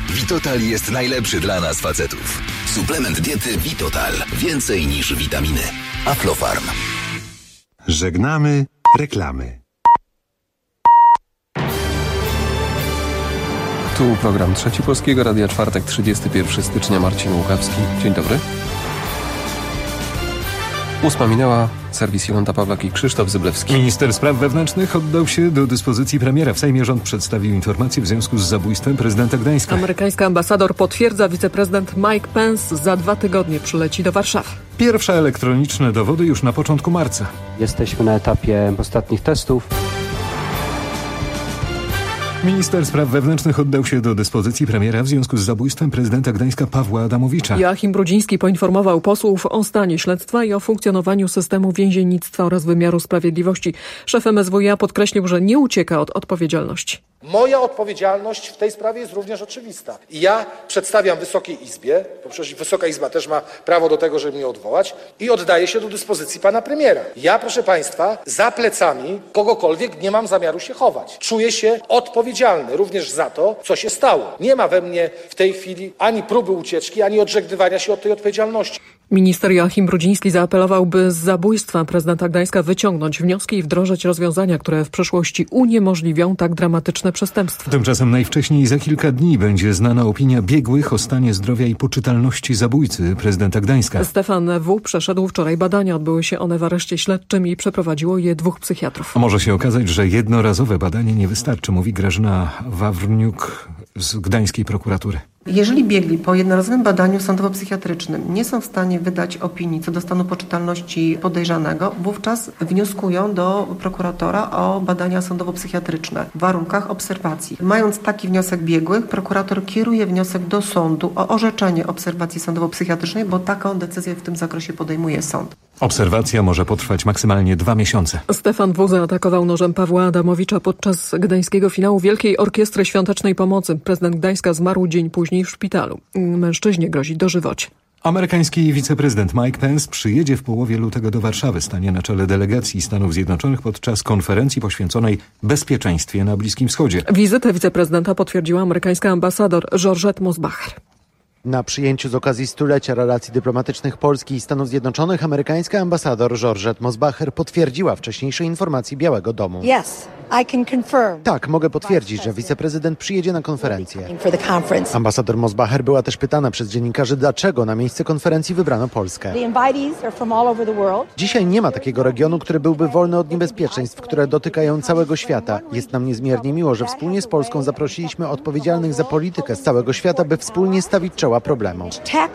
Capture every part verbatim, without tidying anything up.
Vitotal jest najlepszy dla nas facetów. Suplement diety Vitotal. Więcej niż witaminy. Aflofarm. Żegnamy reklamy. Tu program Trzeci Polskiego Radia, czwartek, trzydziestego pierwszego stycznia, Marcin Łukawski. Dzień dobry. Ósma minęła, serwis Jolanta Pawlak i Krzysztof Zyblewski. Minister spraw wewnętrznych oddał się do dyspozycji premiera. W Sejmie rząd przedstawił informację w związku z zabójstwem prezydenta Gdańska. Amerykański ambasador potwierdza, wiceprezydent Mike Pence za dwa tygodnie przyleci do Warszawy. Pierwsze elektroniczne dowody już na początku marca. Jesteśmy na etapie ostatnich testów. Minister spraw wewnętrznych oddał się do dyspozycji premiera w związku z zabójstwem prezydenta Gdańska Pawła Adamowicza. Joachim Brudziński poinformował posłów o stanie śledztwa i o funkcjonowaniu systemu więziennictwa oraz wymiaru sprawiedliwości. Szef M S W iA podkreślił, że nie ucieka od odpowiedzialności. Moja odpowiedzialność w tej sprawie jest również oczywista. I ja przedstawiam Wysokiej Izbie, bo przecież Wysoka Izba też ma prawo do tego, żeby mnie odwołać, i oddaję się do dyspozycji pana premiera. Ja, proszę państwa, za plecami kogokolwiek nie mam zamiaru się chować. Czuję się odpowiedzialny również za to, co się stało. Nie ma we mnie w tej chwili ani próby ucieczki, ani odżegnywania się od tej odpowiedzialności. Minister Joachim Brudziński zaapelował, by z zabójstwa prezydenta Gdańska wyciągnąć wnioski i wdrożyć rozwiązania, które w przyszłości uniemożliwią tak dramatyczne przestępstwa. Tymczasem najwcześniej za kilka dni będzie znana opinia biegłych o stanie zdrowia i poczytalności zabójcy prezydenta Gdańska. Stefan W. przeszedł wczoraj badania. Odbyły się one w areszcie śledczym i przeprowadziło je dwóch psychiatrów. A może się okazać, że jednorazowe badanie nie wystarczy, mówi Grażyna Wawrniuk z gdańskiej prokuratury. Jeżeli biegli po jednorazowym badaniu sądowo-psychiatrycznym nie są w stanie wydać opinii co do stanu poczytalności podejrzanego, wówczas wnioskują do prokuratora o badania sądowo-psychiatryczne w warunkach obserwacji. Mając taki wniosek biegłych, prokurator kieruje wniosek do sądu o orzeczenie obserwacji sądowo-psychiatrycznej, bo taką decyzję w tym zakresie podejmuje sąd. Obserwacja może potrwać maksymalnie dwa miesiące. Stefan W. zaatakował nożem Pawła Adamowicza podczas gdańskiego finału Wielkiej Orkiestry Świątecznej Pomocy. Prezydent Gdańska zmarł dzień później w szpitalu. Mężczyźnie grozi dożywocie. Amerykański wiceprezydent Mike Pence przyjedzie w połowie lutego do Warszawy. Stanie na czele delegacji Stanów Zjednoczonych podczas konferencji poświęconej bezpieczeństwie na Bliskim Wschodzie. Wizytę wiceprezydenta potwierdziła amerykańska ambasador Georgette Mosbacher. Na przyjęciu z okazji stulecia relacji dyplomatycznych Polski i Stanów Zjednoczonych amerykańska ambasador Georgette Mosbacher potwierdziła wcześniejsze informacje Białego Domu. Yes, I can confirm. Tak, mogę potwierdzić, że wiceprezydent przyjedzie na konferencję. Ambasador Mosbacher była też pytana przez dziennikarzy, dlaczego na miejsce konferencji wybrano Polskę. Dzisiaj nie ma takiego regionu, który byłby wolny od niebezpieczeństw, które dotykają całego świata. Jest nam niezmiernie miło, że wspólnie z Polską zaprosiliśmy odpowiedzialnych za politykę z całego świata, by wspólnie stawić czoła problemom.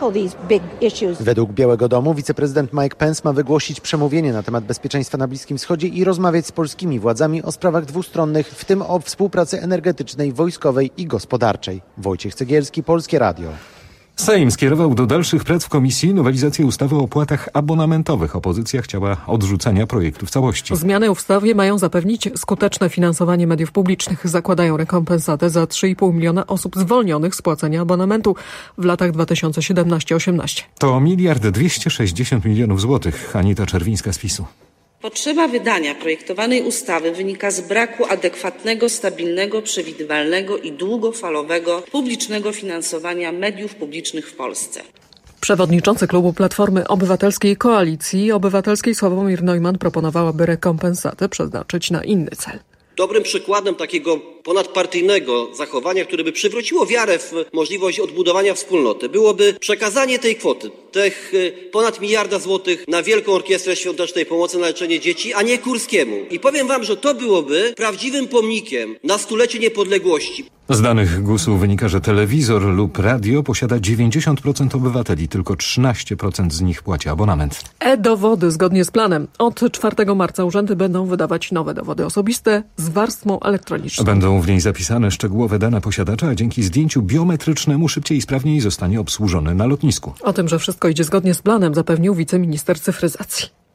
Według Białego Domu wiceprezydent Mike Pence ma wygłosić przemówienie na temat bezpieczeństwa na Bliskim Wschodzie i rozmawiać z polskimi władzami o sprawach dwustronnych, w tym o współpracy energetycznej, wojskowej i gospodarczej. Wojciech Cegielski, Polskie Radio. Sejm skierował do dalszych prac w komisji nowelizację ustawy o opłatach abonamentowych. Opozycja chciała odrzucenia projektu w całości. Zmiany w ustawie mają zapewnić skuteczne finansowanie mediów publicznych. Zakładają rekompensatę za trzy i pół miliona osób zwolnionych z płacenia abonamentu w latach dwa tysiące siedemnaście osiemnaście. To miliard dwieście sześćdziesiąt milionów złotych. Anita Czerwińska z PiSu. Potrzeba wydania projektowanej ustawy wynika z braku adekwatnego, stabilnego, przewidywalnego i długofalowego publicznego finansowania mediów publicznych w Polsce. Przewodniczący klubu Platformy Obywatelskiej Koalicji Obywatelskiej Sławomir Neumann proponował, aby rekompensatę przeznaczyć na inny cel. Dobrym przykładem takiego ponadpartyjnego zachowania, które by przywróciło wiarę w możliwość odbudowania wspólnoty, byłoby przekazanie tej kwoty, tych ponad miliarda złotych na Wielką Orkiestrę Świątecznej Pomocy na leczenie dzieci, a nie Kurskiemu. I powiem wam, że to byłoby prawdziwym pomnikiem na stulecie niepodległości. Z danych GUS-u wynika, że telewizor lub radio posiada dziewięćdziesiąt procent obywateli, tylko trzynaście procent z nich płaci abonament. E-dowody zgodnie z planem. Od czwartego marca urzędy będą wydawać nowe dowody osobiste z warstwą elektroniczną. Będą w niej zapisane szczegółowe dane posiadacza, a dzięki zdjęciu biometrycznemu szybciej i sprawniej zostanie obsłużony na lotnisku. O tym, że wszystko idzie zgodnie z planem, zapewnił wiceminister cyfryzacji.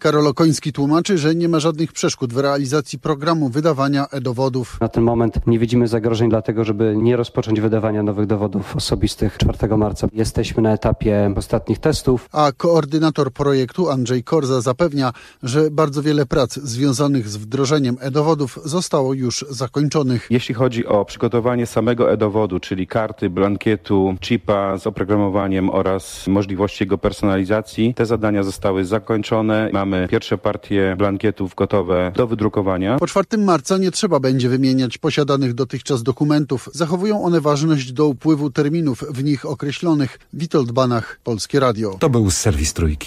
Karol Okoński tłumaczy, że nie ma żadnych przeszkód w realizacji programu wydawania e-dowodów. Na ten moment nie widzimy zagrożeń dlatego, żeby nie rozpocząć wydawania nowych dowodów osobistych czwartego marca. Jesteśmy na etapie ostatnich testów. A koordynator projektu Andrzej Korza zapewnia, że bardzo wiele prac związanych z wdrożeniem e-dowodów zostało już zakończonych. Jeśli chodzi o przygotowanie samego e-dowodu, czyli karty, blankietu, chipa z oprogramowaniem oraz możliwości jego personalizacji, te zadania zostały zakończone. Mamy pierwsze partie blankietów gotowe do wydrukowania. Po czwartego marca nie trzeba będzie wymieniać posiadanych dotychczas dokumentów. Zachowują one ważność do upływu terminów w nich określonych. Witold Banach, Polskie Radio. To był serwis Trójki.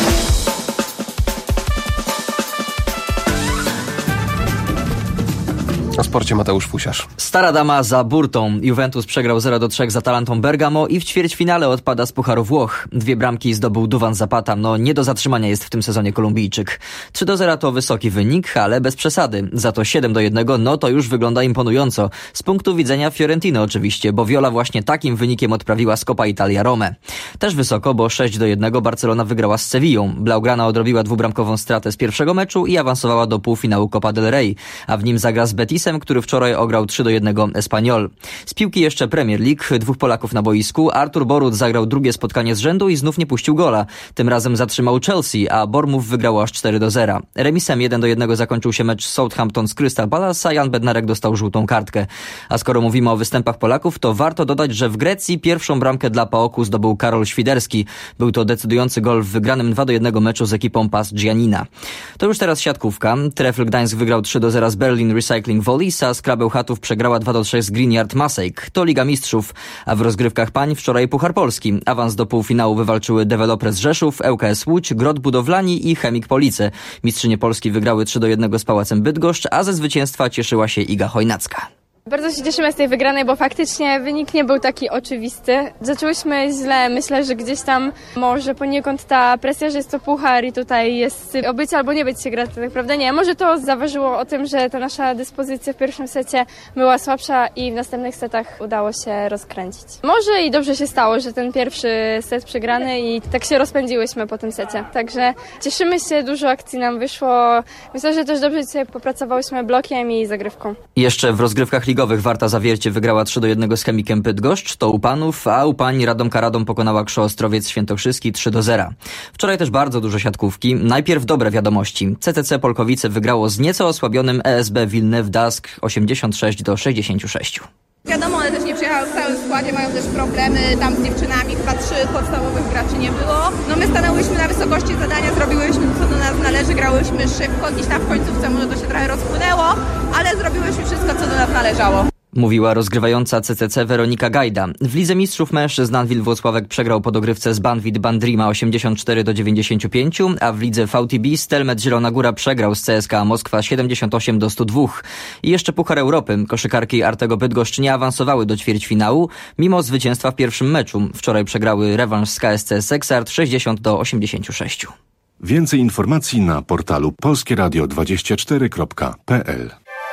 O sporcie Mateusz Fusiarz. Stara dama za burtą. Juventus przegrał zero do trzech z Atalantą Bergamo i w ćwierćfinale odpada z Pucharu Włoch. Dwie bramki zdobył Duvan Zapata. No nie do zatrzymania jest w tym sezonie Kolumbijczyk. trzy do zera to wysoki wynik, ale bez przesady. Za to siedem do jednego, no to już wygląda imponująco. Z punktu widzenia Fiorentiny oczywiście, bo Viola właśnie takim wynikiem odprawiła z Coppa Italia Romę. Też wysoko, bo sześć do jednego Barcelona wygrała z Sevillą. Blaugrana odrobiła dwubramkową stratę z pierwszego meczu i awansowała do półfinału Copa del Rey, a w nim zagra z Betis, który wczoraj ograł trzy do jednego Espanyol. Z piłki jeszcze Premier League, dwóch Polaków na boisku. Artur Boruc zagrał drugie spotkanie z rzędu i znów nie puścił gola. Tym razem zatrzymał Chelsea, a Bournemouth wygrał aż cztery do zera. Remisem jeden do jednego zakończył się mecz Southampton z Crystal Palace, a Jan Bednarek dostał żółtą kartkę. A skoro mówimy o występach Polaków, to warto dodać, że w Grecji pierwszą bramkę dla PAOK-u zdobył Karol Świderski. Był to decydujący gol w wygranym dwa do jednego meczu z ekipą Pas Giannina. To już teraz siatkówka. Trefl Gdańsk wygrał trzy do zera z Berlin Recycling Volleys, a Skra Bełchatów przegrała dwa do trzech z Green Masejk. To Liga Mistrzów. A w rozgrywkach pań wczoraj Puchar Polski. Awans do półfinału wywalczyły Developers Rzeszów, L K S Łódź, Grot Budowlani i Chemik Police. Mistrzynie Polski wygrały trzy do jednego z Pałacem Bydgoszcz, a ze zwycięstwa cieszyła się Iga Chojnacka. Bardzo się cieszymy z tej wygranej, bo faktycznie wynik nie był taki oczywisty. Zaczęłyśmy źle, myślę, że gdzieś tam może poniekąd ta presja, że jest to puchar i tutaj jest o być albo nie być się gra, to tak naprawdę nie. Może to zaważyło o tym, że ta nasza dyspozycja w pierwszym secie była słabsza i w następnych setach udało się rozkręcić. Może i dobrze się stało, że ten pierwszy set przegrany i tak się rozpędziłyśmy po tym secie. Także cieszymy się, dużo akcji nam wyszło. Myślę, że też dobrze dzisiaj popracowałyśmy blokiem i zagrywką. Jeszcze w rozgrywkach ligowych Warta Zawiercie wygrała trzy do jednego z Chemikiem Bydgoszcz, to u panów, a u pań Radomka Radom pokonała Krzoo Ostrowiec Świętokrzyski trzy do zera. Wczoraj też bardzo dużo siatkówki. Najpierw dobre wiadomości. C T C Polkowice wygrało z nieco osłabionym E S B Wilnew Dask osiemdziesiąt sześć do sześćdziesięciu sześciu. Wiadomo, one też nie przyjechały w całym składzie, mają też problemy tam z dziewczynami, chyba trzech podstawowych graczy nie było. No my stanęłyśmy na wysokości zadania, zrobiłyśmy co do nas należy, grałyśmy szybko, gdzieś tam w końcówce może to się trochę rozpłynęło, ale zrobiłyśmy wszystko, co do nas należało. Mówiła rozgrywająca C C C Weronika Gajda. W Lidze Mistrzów Mężczyzn Anwil Włocławek przegrał po dogrywce z Banvit Bandrima osiemdziesiąt cztery do dziewięćdziesięciu pięciu, a w lidze V T B Stelmet Zielona Góra przegrał z C S K A Moskwa siedemdziesiąt osiem do stu dwóch. I jeszcze Puchar Europy. Koszykarki Artego Bydgoszcz nie awansowały do ćwierćfinału, mimo zwycięstwa w pierwszym meczu. Wczoraj przegrały rewanż z K S C Seksart sześćdziesiąt do osiemdziesięciu sześciu. Więcej informacji na portalu polskie radio dwadzieścia cztery kropka p l.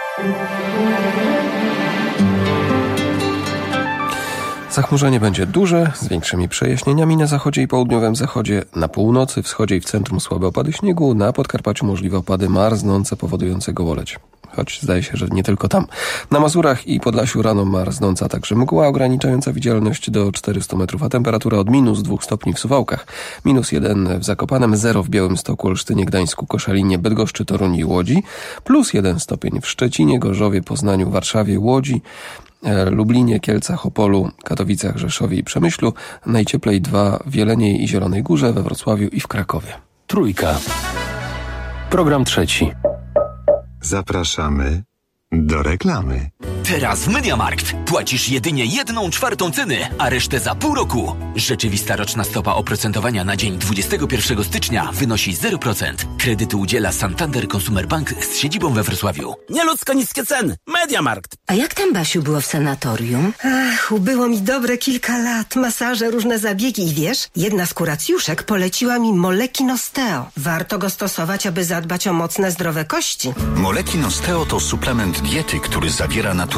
Zachmurzenie będzie duże, z większymi przejaśnieniami na zachodzie i południowym zachodzie, na północy, wschodzie i w centrum słabe opady śniegu, na Podkarpaciu możliwe opady marznące powodujące gołoleć. Choć zdaje się, że nie tylko tam. Na Mazurach i Podlasiu rano marznąca także mgła ograniczająca widzialność do czterystu metrów, a temperatura od minus dwóch stopni w Suwałkach, minus jeden w Zakopanem, zero w Białymstoku, Olsztynie, Gdańsku, Koszalinie, Bydgoszczy, Toruniu i Łodzi, plus jeden stopień w Szczecinie, Gorzowie, Poznaniu, Warszawie, Łodzi, Lublinie, Kielcach, Opolu, Katowicach, Rzeszowie i Przemyślu, najcieplej dwa w Jeleniej i Zielonej Górze, we Wrocławiu i w Krakowie. Trójka. Program trzeci. Zapraszamy do reklamy. Teraz w MediaMarkt płacisz jedynie jedną czwartą ceny, a resztę za pół roku. Rzeczywista roczna stopa oprocentowania na dzień dwudziestego pierwszego stycznia wynosi zero procent. Kredytu udziela Santander Consumer Bank z siedzibą we Wrocławiu. Nieludzko niskie ceny. MediaMarkt. A jak tam, Basiu, było w sanatorium? Ach, ubyło mi dobre kilka lat. Masaże, różne zabiegi i wiesz, jedna z kuracjuszek poleciła mi Moleki Nosteo. Warto go stosować, aby zadbać o mocne, zdrowe kości. Moleki Nosteo to suplement diety, który zawiera naturalne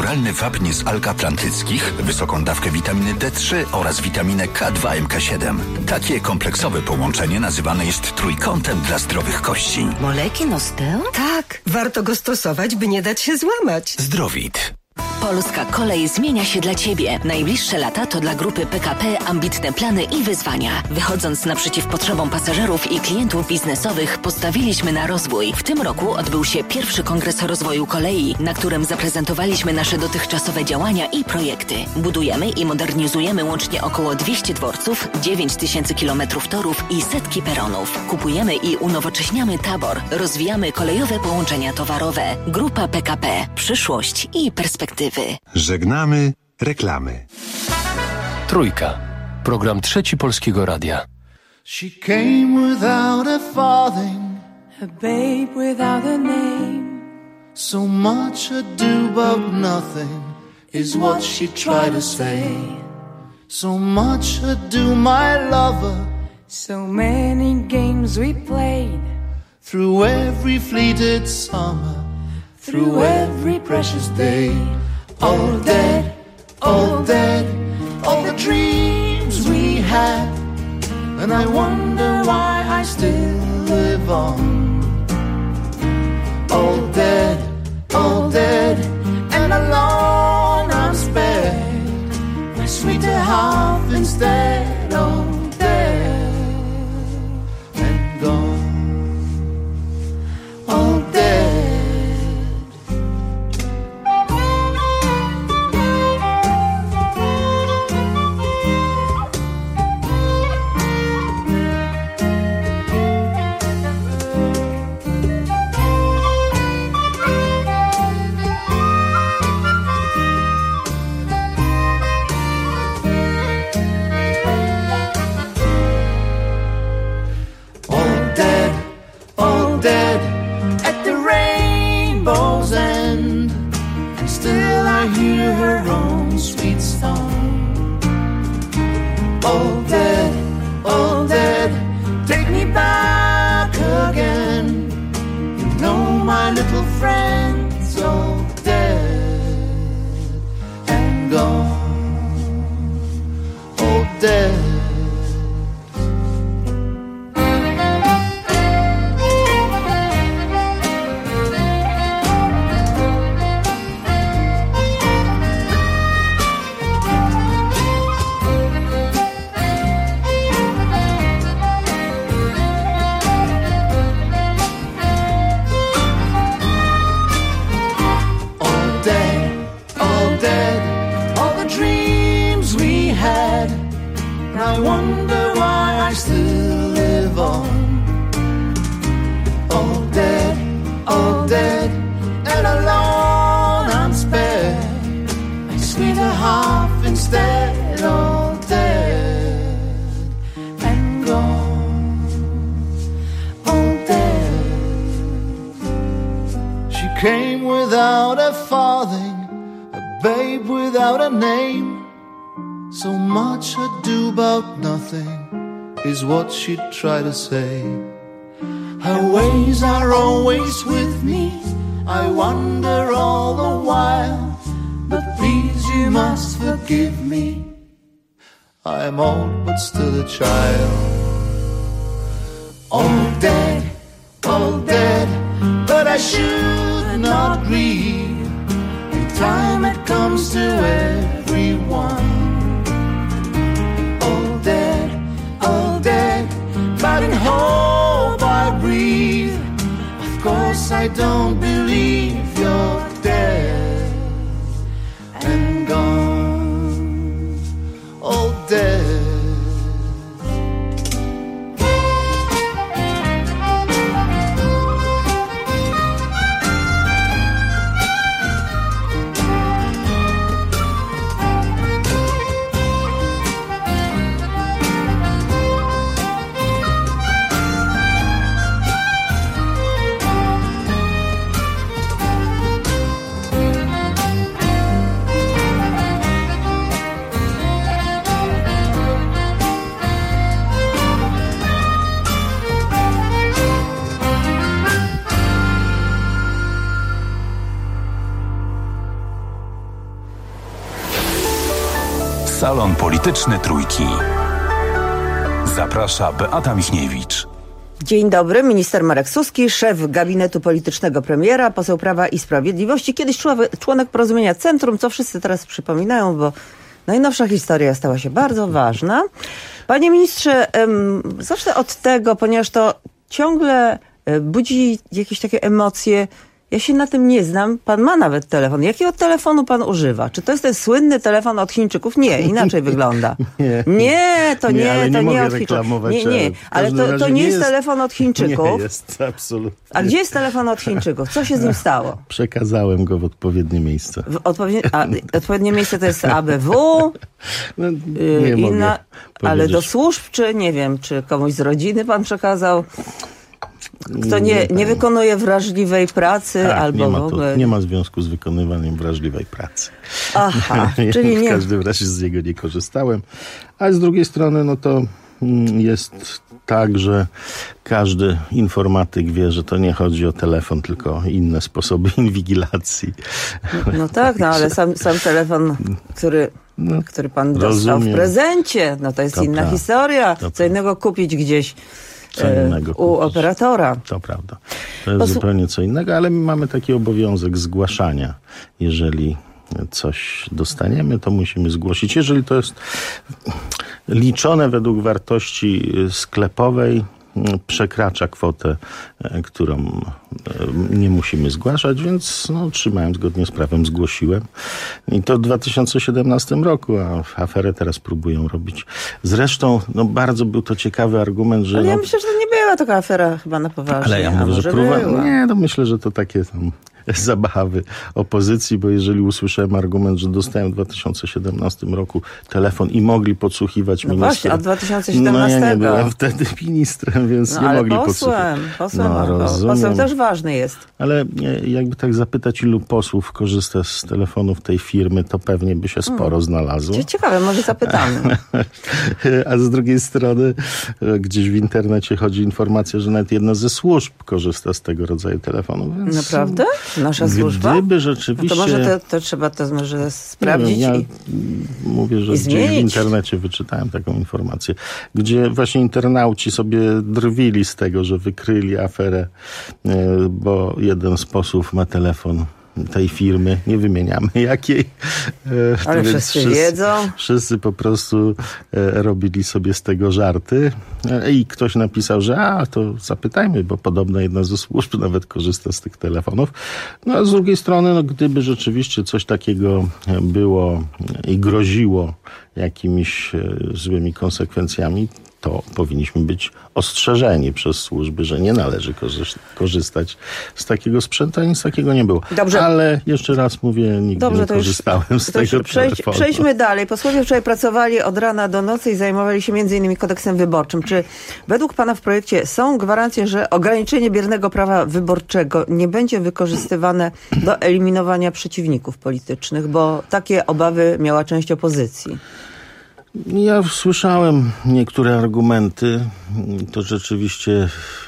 naturalny wapń z alg atlantyckich, wysoką dawkę witaminy D trzy oraz witaminę K dwa M K siedem. Takie kompleksowe połączenie nazywane jest trójkątem dla zdrowych kości. Moleki Nosteo? Tak, warto go stosować, by nie dać się złamać. Zdrowit. Polska Kolej zmienia się dla Ciebie. Najbliższe lata to dla grupy P K P ambitne plany i wyzwania. Wychodząc naprzeciw potrzebom pasażerów i klientów biznesowych, postawiliśmy na rozwój. W tym roku odbył się pierwszy Kongres Rozwoju Kolei, na którym zaprezentowaliśmy nasze dotychczasowe działania i projekty. Budujemy i modernizujemy łącznie około dwieście dworców, dziewięć tysięcy kilometrów torów i setki peronów. Kupujemy i unowocześniamy tabor. Rozwijamy kolejowe połączenia towarowe. Grupa P K P. Przyszłość i perspektywy. Żegnamy reklamy. Trójka. Program Trzeci Polskiego Radia. She came without a farthing, a babe without a name. So much ado about nothing is what she tried to say. So much ado, my lover. So many games we played. Through every fleeted summer, through every precious day. All dead, all dead, all the dreams we had. And I wonder why I still live on. All dead, all dead, and alone I'm spared. My sweeter half instead, all dead and gone. All dead. Dead at the rainbow's end, and still I hear her own sweet song. All dead, all dead, take me back again. You know my little friend's all dead and gone. All dead. I wonder why I still live on. All dead, all dead, and alone I'm spared. My sweeter half instead, all dead and gone. All dead. She came without a farthing, a babe without a name. So much ado about nothing is what she'd try to say. Her ways are always with me, I wonder all the while. But please you must forgive me, I am old but still a child. All dead, all dead, but I should not grieve. In time it comes to everyone. All dead, but in hope I breathe. Of course I don't believe you're dead and gone. All dead. Salon Polityczny Trójki. Zaprasza Beata Michniewicz. Dzień dobry, minister Marek Suski, szef gabinetu politycznego premiera, poseł Prawa i Sprawiedliwości, kiedyś członek Porozumienia Centrum, co wszyscy teraz przypominają, bo najnowsza historia stała się bardzo ważna. Panie ministrze, zacznę od tego, ponieważ to ciągle budzi jakieś takie emocje. Ja się na tym nie znam. Pan ma nawet telefon. Jakiego telefonu pan używa? Czy to jest ten słynny telefon od Chińczyków? Nie, inaczej wygląda. Nie, nie, to nie, nie ale to nie, nie mogę od Chińczyków. Nie, nie, ale to, to nie jest, jest telefon od Chińczyków. Nie jest, absolutnie. A gdzie jest telefon od Chińczyków? Co się z nim stało? Przekazałem go w odpowiednie miejsce. W odpowiednie, a, odpowiednie miejsce to jest A B W? No, nie yy, mogę inna, ale do służb, czy nie wiem, czy komuś z rodziny pan przekazał? Kto nie, nie wykonuje wrażliwej pracy, tak, albo nie ma, w ogóle... to, nie ma związku z wykonywaniem wrażliwej pracy. Aha, ja czyli w nie... W każdym razie z niego nie korzystałem. A z drugiej strony, no to jest tak, że każdy informatyk wie, że to nie chodzi o telefon, tylko o inne sposoby inwigilacji. No tak, no ale sam, sam telefon, który... No, który pan dostał rozumiem. w prezencie, no to jest to inna pra- historia. Co pra- innego kupić gdzieś co innego u kupić. operatora. To prawda. To jest Posłu- zupełnie co innego, ale my mamy taki obowiązek zgłaszania. Jeżeli coś dostaniemy, to musimy zgłosić. Jeżeli to jest liczone według wartości sklepowej, przekracza kwotę, którą nie musimy zgłaszać, więc no, trzymałem zgodnie z prawem, zgłosiłem. I to w dwa tysiące siedemnastym roku, a aferę teraz próbują robić. Zresztą no, bardzo był to ciekawy argument, że... Ale ja no, myślę, że to nie była taka afera chyba na poważnie. Ale ja mówię, że próba... Nie, no myślę, że to takie tam zabawy opozycji, bo jeżeli usłyszałem argument, że dostałem w dwa tysiące siedemnastym roku telefon i mogli podsłuchiwać no ministra. Właśnie, od dwa tysiące siedemnastego. No ja nie byłem wtedy ministrem, więc no, nie ale mogli posłem, podsłuchiwać. Posłem, no, posłem, posłem też ważny jest. Ale jakby tak zapytać, ilu posłów korzysta z telefonów tej firmy, to pewnie by się sporo hmm. znalazło. Ciekawe, może zapytamy. A z drugiej strony gdzieś w internecie chodzi informacja, że nawet jedna ze służb korzysta z tego rodzaju telefonów. Więc naprawdę? Nasza służba? Gdyby rzeczywiście... No to może to, to trzeba to może sprawdzić wiem, ja i mówię, że i gdzieś w internecie wyczytałem taką informację, gdzie właśnie internauci sobie drwili z tego, że wykryli aferę, bo jeden z posłów ma telefon tej firmy, nie wymieniamy jakiej. Ale wszyscy, wszyscy wiedzą. Wszyscy po prostu robili sobie z tego żarty i ktoś napisał, że a, to zapytajmy, bo podobno jedna ze służb nawet korzysta z tych telefonów. No a z drugiej strony, no, gdyby rzeczywiście coś takiego było i groziło jakimiś złymi konsekwencjami, to powinniśmy być ostrzeżeni przez służby, że nie należy korzystać z takiego sprzętu, a nic takiego nie było. Dobrze. Ale jeszcze raz mówię, nigdy Dobrze, nie korzystałem już, z tego przejdź, telefonu. Przejdźmy dalej. Posłowie wczoraj pracowali od rana do nocy i zajmowali się między innymi kodeksem wyborczym. Czy według pana w projekcie są gwarancje, że ograniczenie biernego prawa wyborczego nie będzie wykorzystywane do eliminowania przeciwników politycznych, bo takie obawy miała część opozycji? Ja słyszałem niektóre argumenty. To rzeczywiście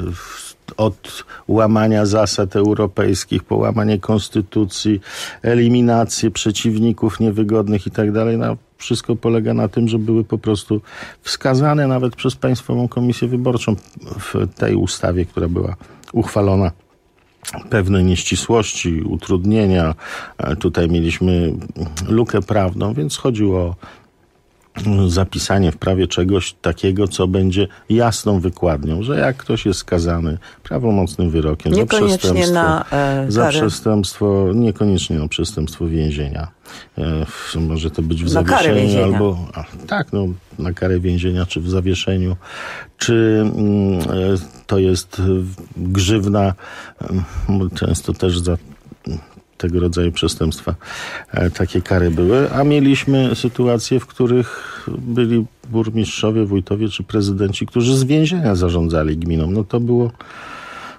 od łamania zasad europejskich, po łamanie konstytucji, eliminację przeciwników niewygodnych i tak dalej. No, wszystko polega na tym, że były po prostu wskazane nawet przez Państwową Komisję Wyborczą w tej ustawie, która była uchwalona, pewne nieścisłości, utrudnienia. Tutaj mieliśmy lukę prawną, więc chodziło o zapisanie w prawie czegoś takiego, co będzie jasną wykładnią, że jak ktoś jest skazany prawomocnym wyrokiem za przestępstwo, na, e, za przestępstwo, niekoniecznie na przestępstwo więzienia. E, może to być w na zawieszeniu albo, a, tak, no, na karę więzienia, czy w zawieszeniu, czy mm, to jest grzywna, często też za tego rodzaju przestępstwa takie kary były, a mieliśmy sytuacje, w których byli burmistrzowie, wójtowie czy prezydenci, którzy z więzienia zarządzali gminą. No to było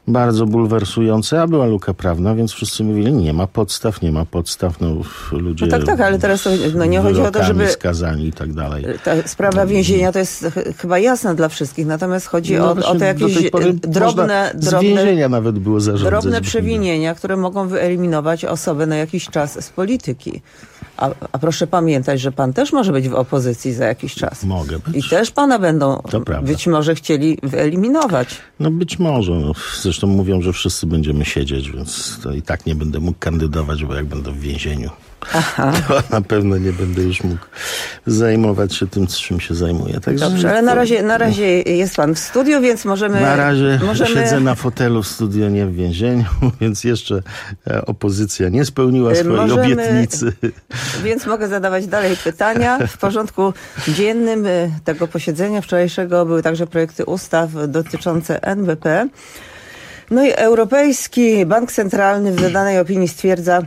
bardzo bulwersujące, a była luka prawna, więc wszyscy mówili, nie ma podstaw, nie ma podstaw, no ludzie No tak, tak, ale teraz to, no nie chodzi o to, żeby skazani i tak dalej. Ta sprawa więzienia to jest ch- chyba jasna dla wszystkich, natomiast chodzi no o, o te jakieś drobne, z drobne, więzienia nawet było zarządzać. drobne przewinienia, które mogą wyeliminować osobę na jakiś czas z polityki. A, a proszę pamiętać, że pan też może być w opozycji za jakiś czas. Mogę być. I też pana będą być może chcieli wyeliminować. No być może. No, zresztą mówią, że wszyscy będziemy siedzieć, więc to i tak nie będę mógł kandydować, bo jak będę w więzieniu, Aha. to na pewno nie będę już mógł zajmować się tym, czym się zajmuję. Także Dobrze, ale na razie, na razie jest pan w studiu, więc możemy... Na razie możemy... siedzę na fotelu w studiu, nie w więzieniu, więc jeszcze opozycja nie spełniła swojej możemy... obietnicy. Więc mogę zadawać dalej pytania. W porządku dziennym tego posiedzenia wczorajszego były także projekty ustaw dotyczące N B P. No i Europejski Bank Centralny w wydanej opinii stwierdza,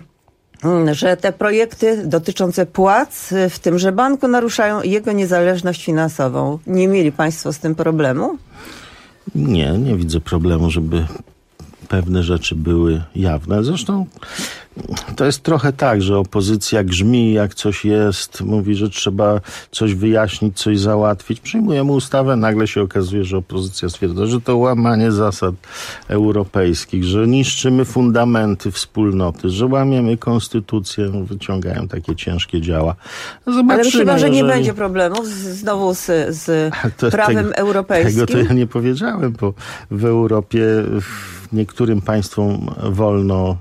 że te projekty dotyczące płac w tymże banku naruszają jego niezależność finansową. Nie mieli państwo z tym problemu? Nie, nie widzę problemu, żeby pewne rzeczy były jawne. Zresztą to jest trochę tak, że opozycja grzmi, jak coś jest, mówi, że trzeba coś wyjaśnić, coś załatwić. Przyjmujemy ustawę, nagle się okazuje, że opozycja stwierdza, że to łamanie zasad europejskich, że niszczymy fundamenty wspólnoty, że łamiemy konstytucję, wyciągają takie ciężkie działa. Zobaczymy, ale myślę, że nie jeżeli... będzie problemów z, znowu z, z to, prawem tego, europejskim. Tego to ja nie powiedziałem, bo w Europie w niektórym państwom wolno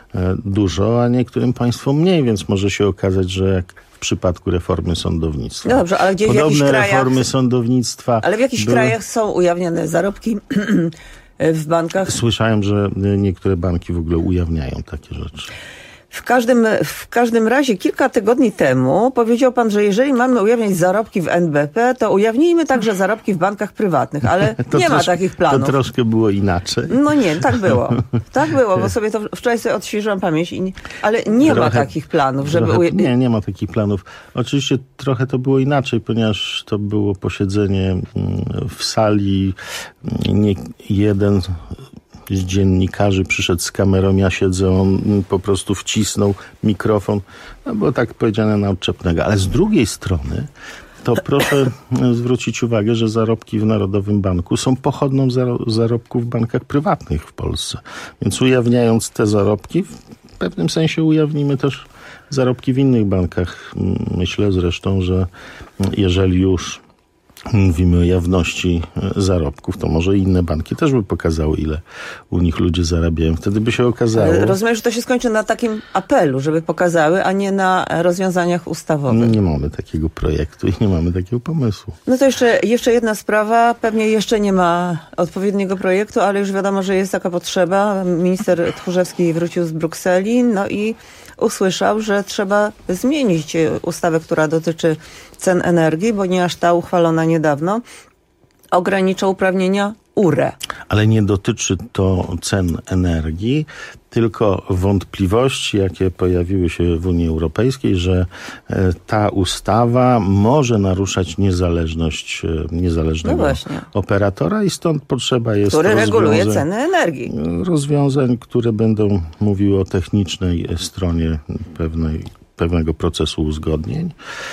dużo, a niektórym państwom mniej, więc może się okazać, że jak w przypadku reformy sądownictwa. No dobrze, ale gdzie Podobne w jakichś krajach, reformy sądownictwa. Ale w jakichś były... krajach są ujawniane zarobki w bankach? Słyszałem, że niektóre banki w ogóle ujawniają takie rzeczy. W każdym, w każdym razie kilka tygodni temu powiedział pan, że jeżeli mamy ujawniać zarobki w N B P, to ujawnijmy także zarobki w bankach prywatnych, ale to nie trosz, ma takich planów. To troszkę było inaczej. No nie, tak było. Tak było, bo sobie to wczoraj sobie odświeżyłam pamięć, i nie, ale nie trochę, ma takich planów, żeby... Trochę, nie, nie ma takich planów. Oczywiście trochę to było inaczej, ponieważ to było posiedzenie w sali, nie jeden... z dziennikarzy przyszedł z kamerą, ja siedzę, on po prostu wcisnął mikrofon. No było tak powiedziane na odczepnego. Ale z drugiej strony to proszę zwrócić uwagę, że zarobki w Narodowym Banku są pochodną zarobków w bankach prywatnych w Polsce. Więc ujawniając te zarobki, w pewnym sensie ujawnimy też zarobki w innych bankach. Myślę zresztą, że jeżeli już mówimy o jawności zarobków, to może inne banki też by pokazały, ile u nich ludzie zarabiają. Wtedy by się okazało... Rozumiem, że to się skończy na takim apelu, żeby pokazały, a nie na rozwiązaniach ustawowych. No nie mamy takiego projektu i nie mamy takiego pomysłu. No to jeszcze, jeszcze jedna sprawa. Pewnie jeszcze nie ma odpowiedniego projektu, ale już wiadomo, że jest taka potrzeba. Minister Tchórzewski wrócił z Brukseli, no i usłyszał, że trzeba zmienić ustawę, która dotyczy cen energii, ponieważ ta uchwalona niedawno ogranicza uprawnienia U R E. Ale nie dotyczy to cen energii, tylko wątpliwości, jakie pojawiły się w Unii Europejskiej, że ta ustawa może naruszać niezależność niezależnego no operatora i stąd potrzeba jest który reguluje ceny energii. Rozwiązań, które będą mówiły o technicznej stronie pewnej pewnego procesu uzgodnień.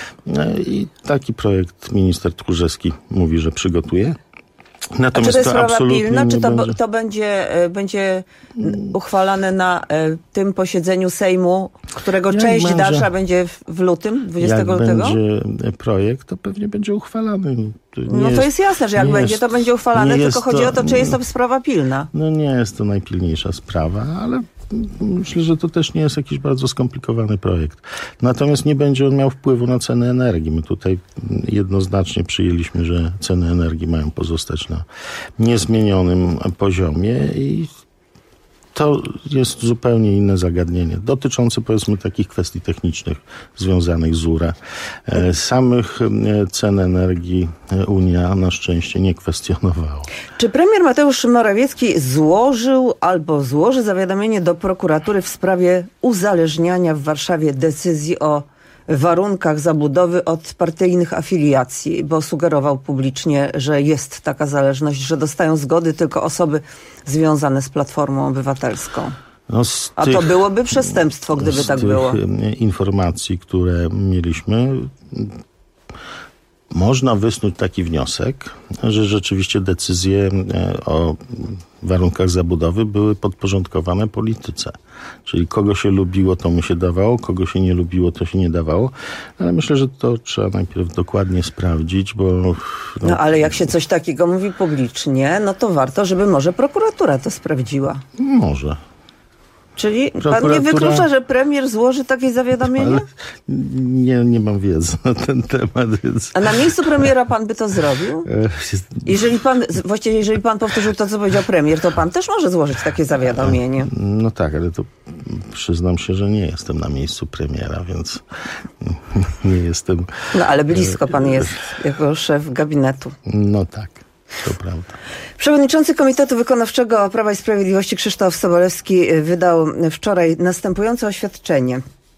I taki projekt minister Tchórzewski mówi, że przygotuje. Natomiast A czy to jest to sprawa pilna, czy to, będzie... to będzie, będzie uchwalane na tym posiedzeniu Sejmu, którego Jak część będzie, dalsza będzie w, w lutym, dwudziestego lutego? Jak będzie projekt, to pewnie będzie uchwalany. To no jest, to jest jasne, że jak będzie, jest, to będzie uchwalane, tylko chodzi to, o to, czy jest to sprawa pilna. No nie jest to najpilniejsza sprawa, ale myślę, że to też nie jest jakiś bardzo skomplikowany projekt. Natomiast nie będzie on miał wpływu na ceny energii. My tutaj jednoznacznie przyjęliśmy, że ceny energii mają pozostać na niezmienionym poziomie i to jest zupełnie inne zagadnienie, dotyczące powiedzmy takich kwestii technicznych związanych z U R E. Samych cen energii Unia na szczęście nie kwestionowała. Czy premier Mateusz Morawiecki złożył albo złoży zawiadomienie do prokuratury w sprawie uzależniania w Warszawie decyzji o warunkach zabudowy od partyjnych afiliacji, bo sugerował publicznie, że jest taka zależność, że dostają zgody tylko osoby związane z Platformą Obywatelską. No z A tych, to byłoby przestępstwo, gdyby z tak tych było. informacji, które mieliśmy, można wysnuć taki wniosek, że rzeczywiście decyzje o warunkach zabudowy były podporządkowane polityce. Czyli kogo się lubiło, to mu się dawało, kogo się nie lubiło, to się nie dawało. Ale myślę, że to trzeba najpierw dokładnie sprawdzić, bo... No, no ale jak się coś takiego mówi publicznie, no to warto, żeby może prokuratura to sprawdziła. Może. Czyli Prokuratura... pan nie wyklucza, że premier złoży takie zawiadomienie? Ale nie, nie mam wiedzy na ten temat, więc... A na miejscu premiera pan by to zrobił? Jeżeli pan, właściwie jeżeli pan powtórzył to, co powiedział premier, to pan też może złożyć takie zawiadomienie. No tak, ale to przyznam się, że nie jestem na miejscu premiera, więc nie jestem... No ale blisko pan jest jako szef gabinetu. No tak. To prawda. Przewodniczący Komitetu Wykonawczego Prawa i Sprawiedliwości Krzysztof Sobolewski wydał wczoraj następujące oświadczenie.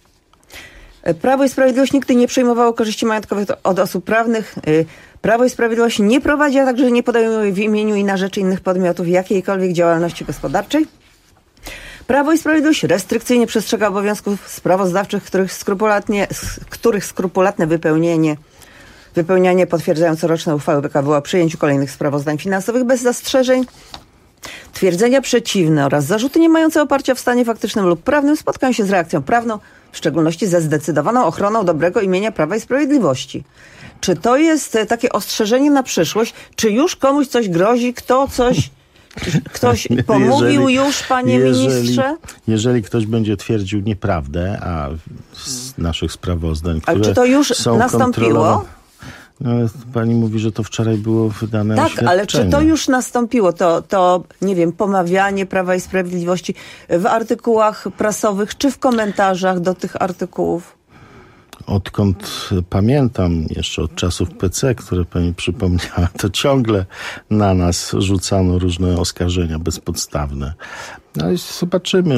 Prawo i Sprawiedliwość nigdy nie przyjmowało korzyści majątkowych od osób prawnych. Prawo i Sprawiedliwość nie prowadzi, a także nie podejmuje w imieniu i na rzecz innych podmiotów jakiejkolwiek działalności gospodarczej. Prawo i Sprawiedliwość restrykcyjnie przestrzega obowiązków sprawozdawczych, których skrupulatnie, których skrupulatne wypełnienie Wypełnianie potwierdzają coroczne uchwały P K W o przyjęciu kolejnych sprawozdań finansowych bez zastrzeżeń. Twierdzenia przeciwne oraz zarzuty nie mające oparcia w stanie faktycznym lub prawnym spotkają się z reakcją prawną, w szczególności ze zdecydowaną ochroną dobrego imienia Prawa i Sprawiedliwości. Czy to jest takie ostrzeżenie na przyszłość? Czy już komuś coś grozi? Kto coś... Ktoś pomówił jeżeli, już, panie jeżeli, ministrze? Jeżeli ktoś będzie twierdził nieprawdę, a z naszych sprawozdań, które Ale czy to już są nastąpiło? No, pani mówi, że to wczoraj było wydane Tak, oświadczenie. ale czy to już nastąpiło? To, to, nie wiem, pomawianie Prawa i Sprawiedliwości w artykułach prasowych, czy w komentarzach do tych artykułów? Odkąd pamiętam, jeszcze od czasów P C, które pani przypomniała, to ciągle na nas rzucano różne oskarżenia bezpodstawne. No i zobaczymy.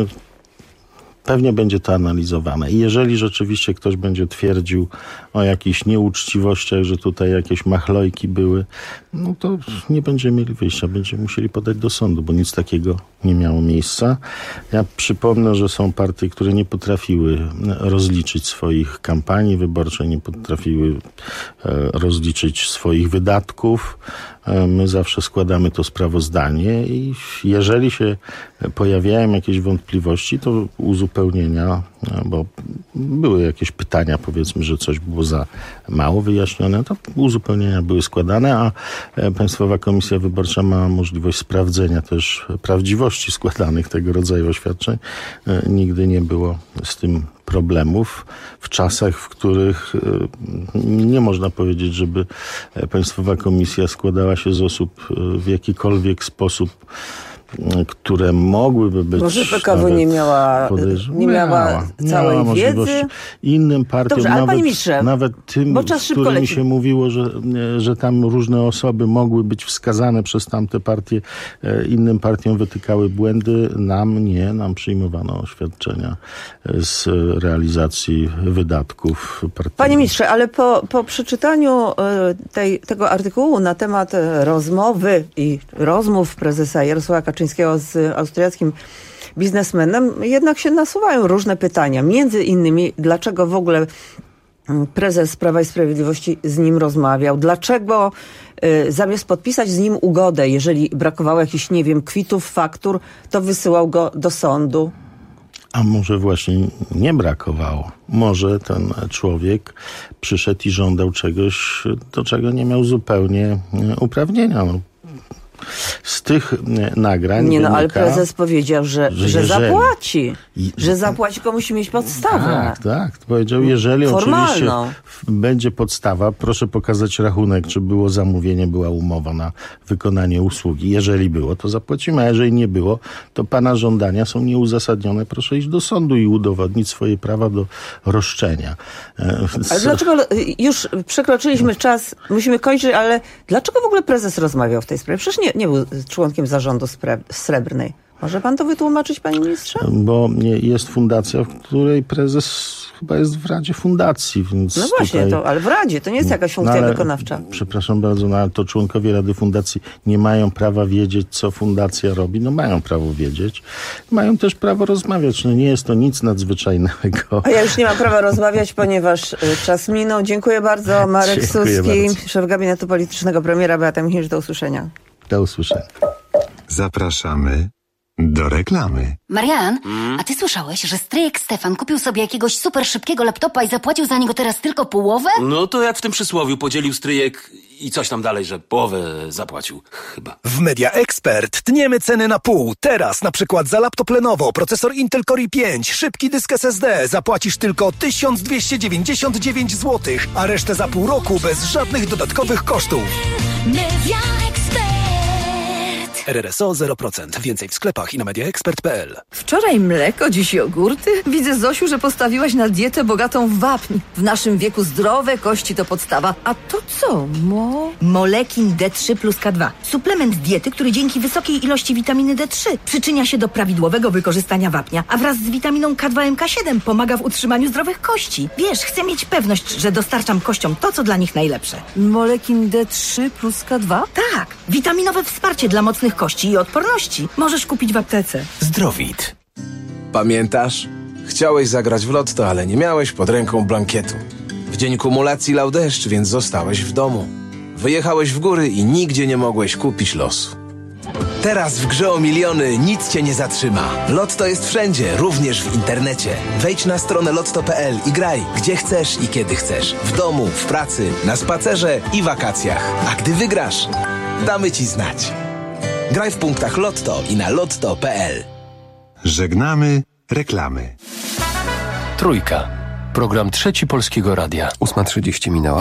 Pewnie będzie to analizowane. I jeżeli rzeczywiście ktoś będzie twierdził o jakichś nieuczciwościach, że tutaj jakieś machlojki były, no to nie będziemy mieli wyjścia. Będziemy musieli podać do sądu, bo nic takiego nie miało miejsca. Ja przypomnę, że są partie, które nie potrafiły rozliczyć swoich kampanii wyborczych, nie potrafiły rozliczyć swoich wydatków. My zawsze składamy to sprawozdanie i jeżeli się pojawiają jakieś wątpliwości, to uzupełnienia, bo były jakieś pytania, powiedzmy, że coś było za mało wyjaśnione, to uzupełnienia były składane, a Państwowa Komisja Wyborcza ma możliwość sprawdzenia też prawdziwości składanych tego rodzaju oświadczeń. Nigdy nie było z tym problemów w czasach, w których nie można powiedzieć, żeby Państwowa Komisja składała się z osób w jakikolwiek sposób, które mogłyby być... Może P K W nie miała, nie miała, miała całej miała wiedzy? Innym partiom, Dobrze, ale nawet, panie ministrze, nawet tym, bo czas z którymi leci. się mówiło, że, że tam różne osoby mogły być wskazane przez tamte partie, innym partiom wytykały błędy, nam nie, nam przyjmowano oświadczenia z realizacji wydatków partyjnych. Panie ministrze, ale po, po przeczytaniu tej, tego artykułu na temat rozmowy i rozmów prezesa Jarosława Kaczyńskiego z austriackim biznesmenem, jednak się nasuwają różne pytania. Między innymi, dlaczego w ogóle prezes Prawa i Sprawiedliwości z nim rozmawiał? Dlaczego y, zamiast podpisać z nim ugodę, jeżeli brakowało jakichś, nie wiem, kwitów, faktur, to wysyłał go do sądu? A może właśnie nie brakowało. Może ten człowiek przyszedł i żądał czegoś, do czego nie miał zupełnie uprawnienia. No. Z tych nagrań Nie no, wynika, ale prezes powiedział, że, że, że jeżeli, zapłaci. I, że zapłaci, tylko musi mieć podstawę. Tak, tak. Powiedział, jeżeli Formalną. oczywiście będzie podstawa, proszę pokazać rachunek, czy było zamówienie, była umowa na wykonanie usługi. Jeżeli było, to zapłacimy, a jeżeli nie było, to pana żądania są nieuzasadnione. Proszę iść do sądu i udowodnić swoje prawa do roszczenia. Ale dlaczego, już przekroczyliśmy czas, musimy kończyć, ale dlaczego w ogóle prezes rozmawiał w tej sprawie? Przecież nie, nie był członkiem zarządu Srebrnej. Może pan to wytłumaczyć, panie ministrze? Bo jest fundacja, w której prezes chyba jest w Radzie Fundacji. Więc no właśnie, tutaj... to, ale w Radzie, to nie jest jakaś funkcja no, ale, wykonawcza. Przepraszam bardzo, no, ale to członkowie Rady Fundacji nie mają prawa wiedzieć, co fundacja robi. No mają prawo wiedzieć. Mają też prawo rozmawiać. No nie jest to nic nadzwyczajnego. A ja już nie mam prawa rozmawiać, ponieważ czas minął. Dziękuję bardzo. Marek Dziękuję Suski, bardzo. szef gabinetu politycznego premiera. Beata Michnicz, do usłyszenia. Do usłyszenia. Zapraszamy do reklamy. Marian, a ty słyszałeś, że stryjek Stefan kupił sobie jakiegoś super szybkiego laptopa i zapłacił za niego teraz tylko połowę? No to jak w tym przysłowiu, podzielił stryjek i coś tam dalej, że połowę zapłacił chyba. W Media Expert tniemy ceny na pół. Teraz na przykład za laptop Lenovo, procesor Intel Core i pięć, szybki dysk S S D zapłacisz tylko tysiąc dwieście dziewięćdziesiąt dziewięć złotych, a resztę za pół roku bez żadnych dodatkowych kosztów. Media Expert. R R S O zero procent. Więcej w sklepach i na media expert kropka p l. Wczoraj mleko, dziś jogurty. Widzę, Zosiu, że postawiłaś na dietę bogatą w wapń. W naszym wieku zdrowe kości to podstawa. A to co, mo? Molekin D trzy plus K dwa. Suplement diety, który dzięki wysokiej ilości witaminy D trzy przyczynia się do prawidłowego wykorzystania wapnia, a wraz z witaminą K dwa M K siedem pomaga w utrzymaniu zdrowych kości. Wiesz, chcę mieć pewność, że dostarczam kościom to, co dla nich najlepsze. Molekin D trzy plus K dwa? Tak. Witaminowe wsparcie dla mocnych kości i odporności. Możesz kupić w aptece. Zdrowit. Pamiętasz? Chciałeś zagrać w lotto, ale nie miałeś pod ręką blankietu. W dzień kumulacji lał deszcz, więc zostałeś w domu. Wyjechałeś w góry i nigdzie nie mogłeś kupić losu. Teraz w grze o miliony nic cię nie zatrzyma. Lotto jest wszędzie, również w internecie. Wejdź na stronę lotto kropka p l i graj, gdzie chcesz i kiedy chcesz. W domu, w pracy, na spacerze i wakacjach. A gdy wygrasz, damy ci znać. Graj w punktach Lotto i na lotto kropka p l. Żegnamy reklamy. Trójka. Program Trzeci Polskiego Radia. ósma trzydzieści minęła.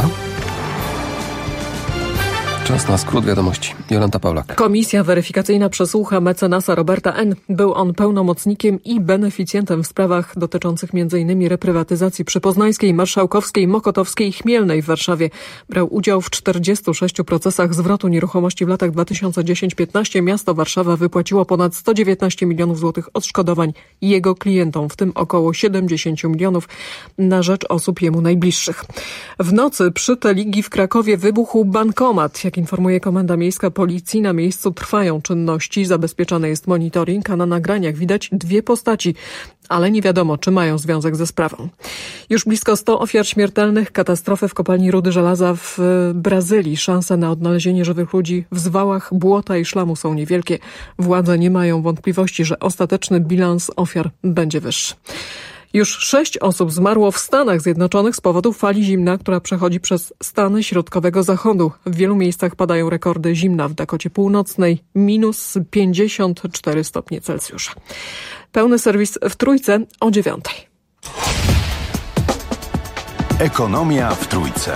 Czas na skrót wiadomości. Jolanta Pawlak. Komisja weryfikacyjna przesłucha mecenasa Roberta N. Był on pełnomocnikiem i beneficjentem w sprawach dotyczących między innymi reprywatyzacji przy Poznańskiej, Marszałkowskiej, Mokotowskiej i Chmielnej w Warszawie. Brał udział w czterdziestu sześciu procesach zwrotu nieruchomości w latach dwa tysiące dziesiąt do dwa tysiące piętnastego. Miasto Warszawa wypłaciło ponad sto dziewiętnaście milionów złotych odszkodowań jego klientom, w tym około siedemdziesiąt milionów na rzecz osób jemu najbliższych. W nocy przy Teligi w Krakowie wybuchł bankomat. Jak informuje Komenda Miejska Policji, na miejscu trwają czynności, zabezpieczany jest monitoring, a na nagraniach widać dwie postaci, ale nie wiadomo, czy mają związek ze sprawą. Już blisko sto ofiar śmiertelnych katastrofy w kopalni rudy żelaza w Brazylii. Szanse na odnalezienie żywych ludzi w zwałach błota i szlamu są niewielkie. Władze nie mają wątpliwości, że ostateczny bilans ofiar będzie wyższy. Już sześć osób zmarło w Stanach Zjednoczonych z powodu fali zimna, która przechodzi przez Stany Środkowego Zachodu. W wielu miejscach padają rekordy zimna. W Dakocie Północnej minus pięćdziesiąt cztery stopnie Celsjusza. Pełny serwis w Trójce o dziewiątej. Ekonomia w Trójce.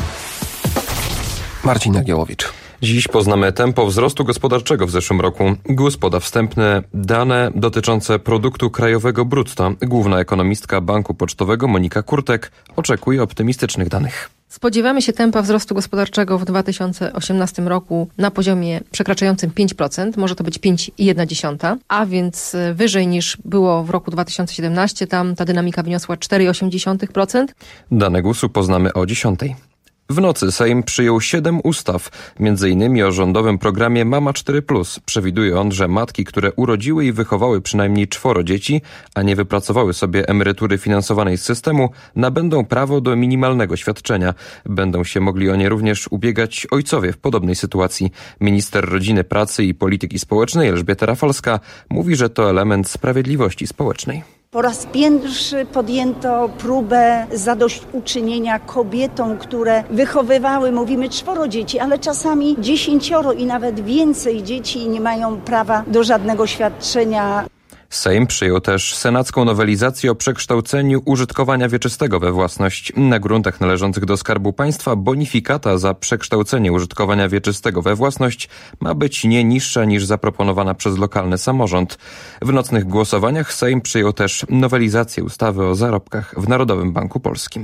Marcin Jagiełowicz. Dziś poznamy tempo wzrostu gospodarczego w zeszłym roku. G U S poda wstępne dane dotyczące produktu krajowego brutto. Główna ekonomistka Banku Pocztowego Monika Kurtek oczekuje optymistycznych danych. Spodziewamy się tempa wzrostu gospodarczego w dwa tysiące osiemnastym roku na poziomie przekraczającym pięć procent, może to być pięć przecinek jedna dziesiąta, a więc wyżej niż było w roku dwa tysiące siedemnastym, tam ta dynamika wyniosła cztery przecinek osiem dziesiątych procent. Dane G U S-u poznamy o dziesiątej. W nocy Sejm przyjął siedem ustaw, między innymi o rządowym programie Mama cztery plus. Przewiduje on, że matki, które urodziły i wychowały przynajmniej czworo dzieci, a nie wypracowały sobie emerytury finansowanej z systemu, nabędą prawo do minimalnego świadczenia. Będą się mogli o nie również ubiegać ojcowie w podobnej sytuacji. Minister Rodziny, Pracy i Polityki Społecznej Elżbieta Rafalska mówi, że to element sprawiedliwości społecznej. Po raz pierwszy podjęto próbę zadośćuczynienia kobietom, które wychowywały, mówimy, czworo dzieci, ale czasami dziesięcioro i nawet więcej dzieci i nie mają prawa do żadnego świadczenia. Sejm przyjął też senacką nowelizację o przekształceniu użytkowania wieczystego we własność. Na gruntach należących do Skarbu Państwa bonifikata za przekształcenie użytkowania wieczystego we własność ma być nie niższa niż zaproponowana przez lokalny samorząd. W nocnych głosowaniach Sejm przyjął też nowelizację ustawy o zarobkach w Narodowym Banku Polskim.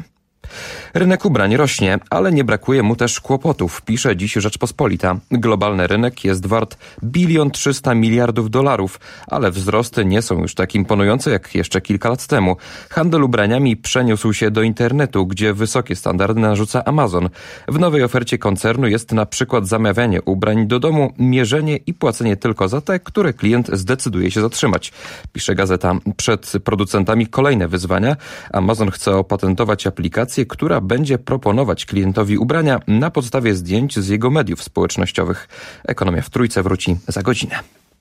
Rynek ubrań rośnie, ale nie brakuje mu też kłopotów, pisze dziś Rzeczpospolita. Globalny rynek jest wart bilion trzysta miliardów dolarów, ale wzrosty nie są już tak imponujące jak jeszcze kilka lat temu. Handel ubraniami przeniósł się do internetu, gdzie wysokie standardy narzuca Amazon. W nowej ofercie koncernu jest na przykład zamawianie ubrań do domu, mierzenie i płacenie tylko za te, które klient zdecyduje się zatrzymać. Pisze gazeta. Przed producentami kolejne wyzwania. Amazon chce opatentować aplikację, która będzie proponować klientowi ubrania na podstawie zdjęć z jego mediów społecznościowych. Ekonomia w Trójce wróci za godzinę.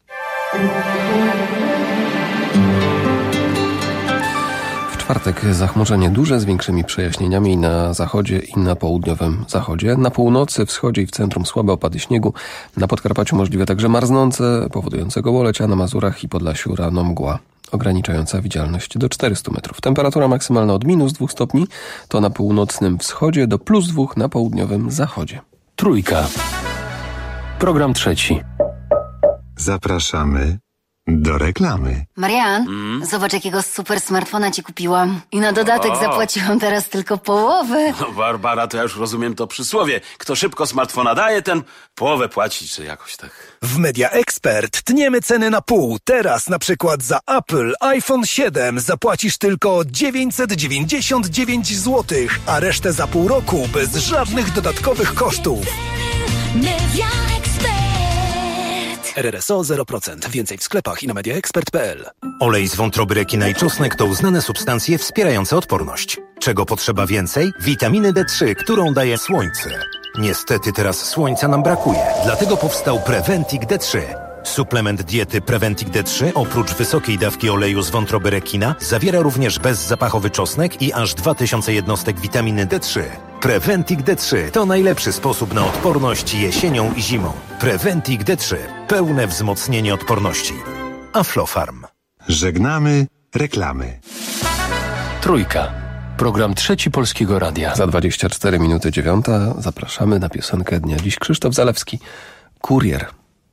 W czwartek zachmurzenie duże z większymi przejaśnieniami na zachodzie i na południowym zachodzie. Na północy, wschodzie i w centrum słabe opady śniegu. Na Podkarpaciu możliwe także marznące, powodujące gołoleć, a na Mazurach i Podlasiu rano mgła ograniczająca widzialność do czterystu metrów. Temperatura maksymalna od minus dwóch stopni to na północnym wschodzie do plus dwóch na południowym zachodzie. Trójka. Program trzeci. Zapraszamy do reklamy. Marian, zobacz jakiego super smartfona ci kupiłam. I na dodatek O. zapłaciłam teraz tylko połowę. No Barbara, to ja już rozumiem to przysłowie. Kto szybko smartfona daje, ten połowę płaci, czy jakoś tak. W Media Expert tniemy ceny na pół. Teraz na przykład za Apple iPhone siedem zapłacisz tylko dziewięćset dziewięćdziesiąt dziewięć złotych, a resztę za pół roku bez żadnych dodatkowych kosztów. Media Expert. R R S O zero procent. Więcej w sklepach i na mediaexpert kropka p l. Olej z wątroby rekina i czosnek to uznane substancje wspierające odporność. Czego potrzeba więcej? Witaminy D trzy, którą daje słońce. Niestety teraz słońca nam brakuje, dlatego powstał Preventic D trzy. Suplement diety Preventic D trzy oprócz wysokiej dawki oleju z wątroby rekina zawiera również bezzapachowy czosnek i aż dwa tysiące jednostek witaminy D trzy. Preventic D trzy to najlepszy sposób na odporność jesienią i zimą. Preventic D trzy. Pełne wzmocnienie odporności. Aflofarm. Żegnamy reklamy. Trójka. Program trzeci Polskiego Radia. Za dwadzieścia cztery minuty dziewiąta zapraszamy na piosenkę dnia. Dziś Krzysztof Zalewski. Kurier.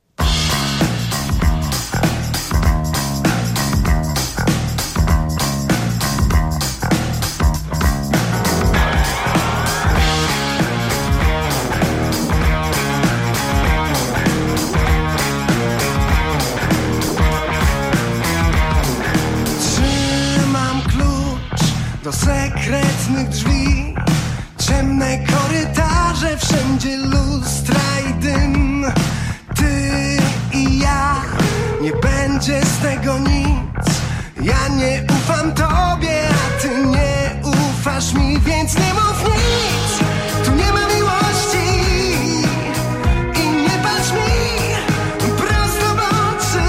Sekretnych drzwi, ciemne korytarze, wszędzie lustra i dym. Ty i ja, nie będzie z tego nic. Ja nie ufam tobie, a ty nie ufasz mi, więc nie mów nic. Tu nie ma miłości i nie patrz mi prosto w oczy.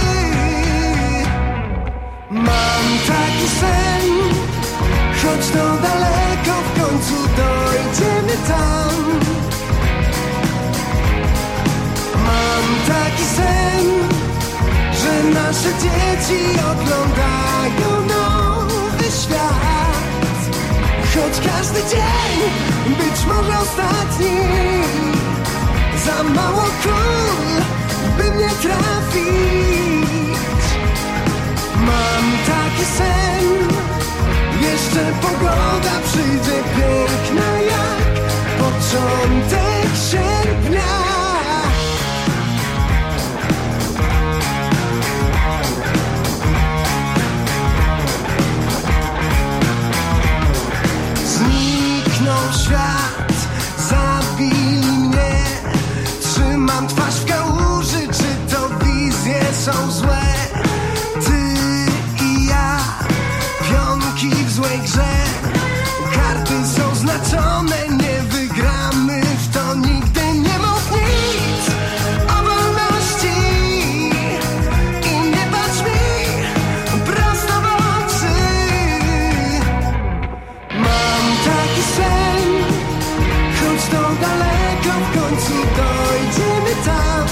Mam taki sen, choć to daleko, w końcu dojdziemy tam. Mam taki sen, że nasze dzieci oglądają nowy świat. Choć każdy dzień być może ostatni, za mało król, by mnie trafić. Mam taki sen, jeszcze pogoda przyjdzie piękna jak początek sierpnia. Zniknął świat, zabili mnie. Trzymam twarz w kałuży, czy to wizje są złe? W złej grze karty są znaczone, nie wygramy w to nigdy. Nie mów nic o wolności i nie patrz mi prosto w oczy. Mam taki sen, choć to daleko, w końcu dojdziemy tam.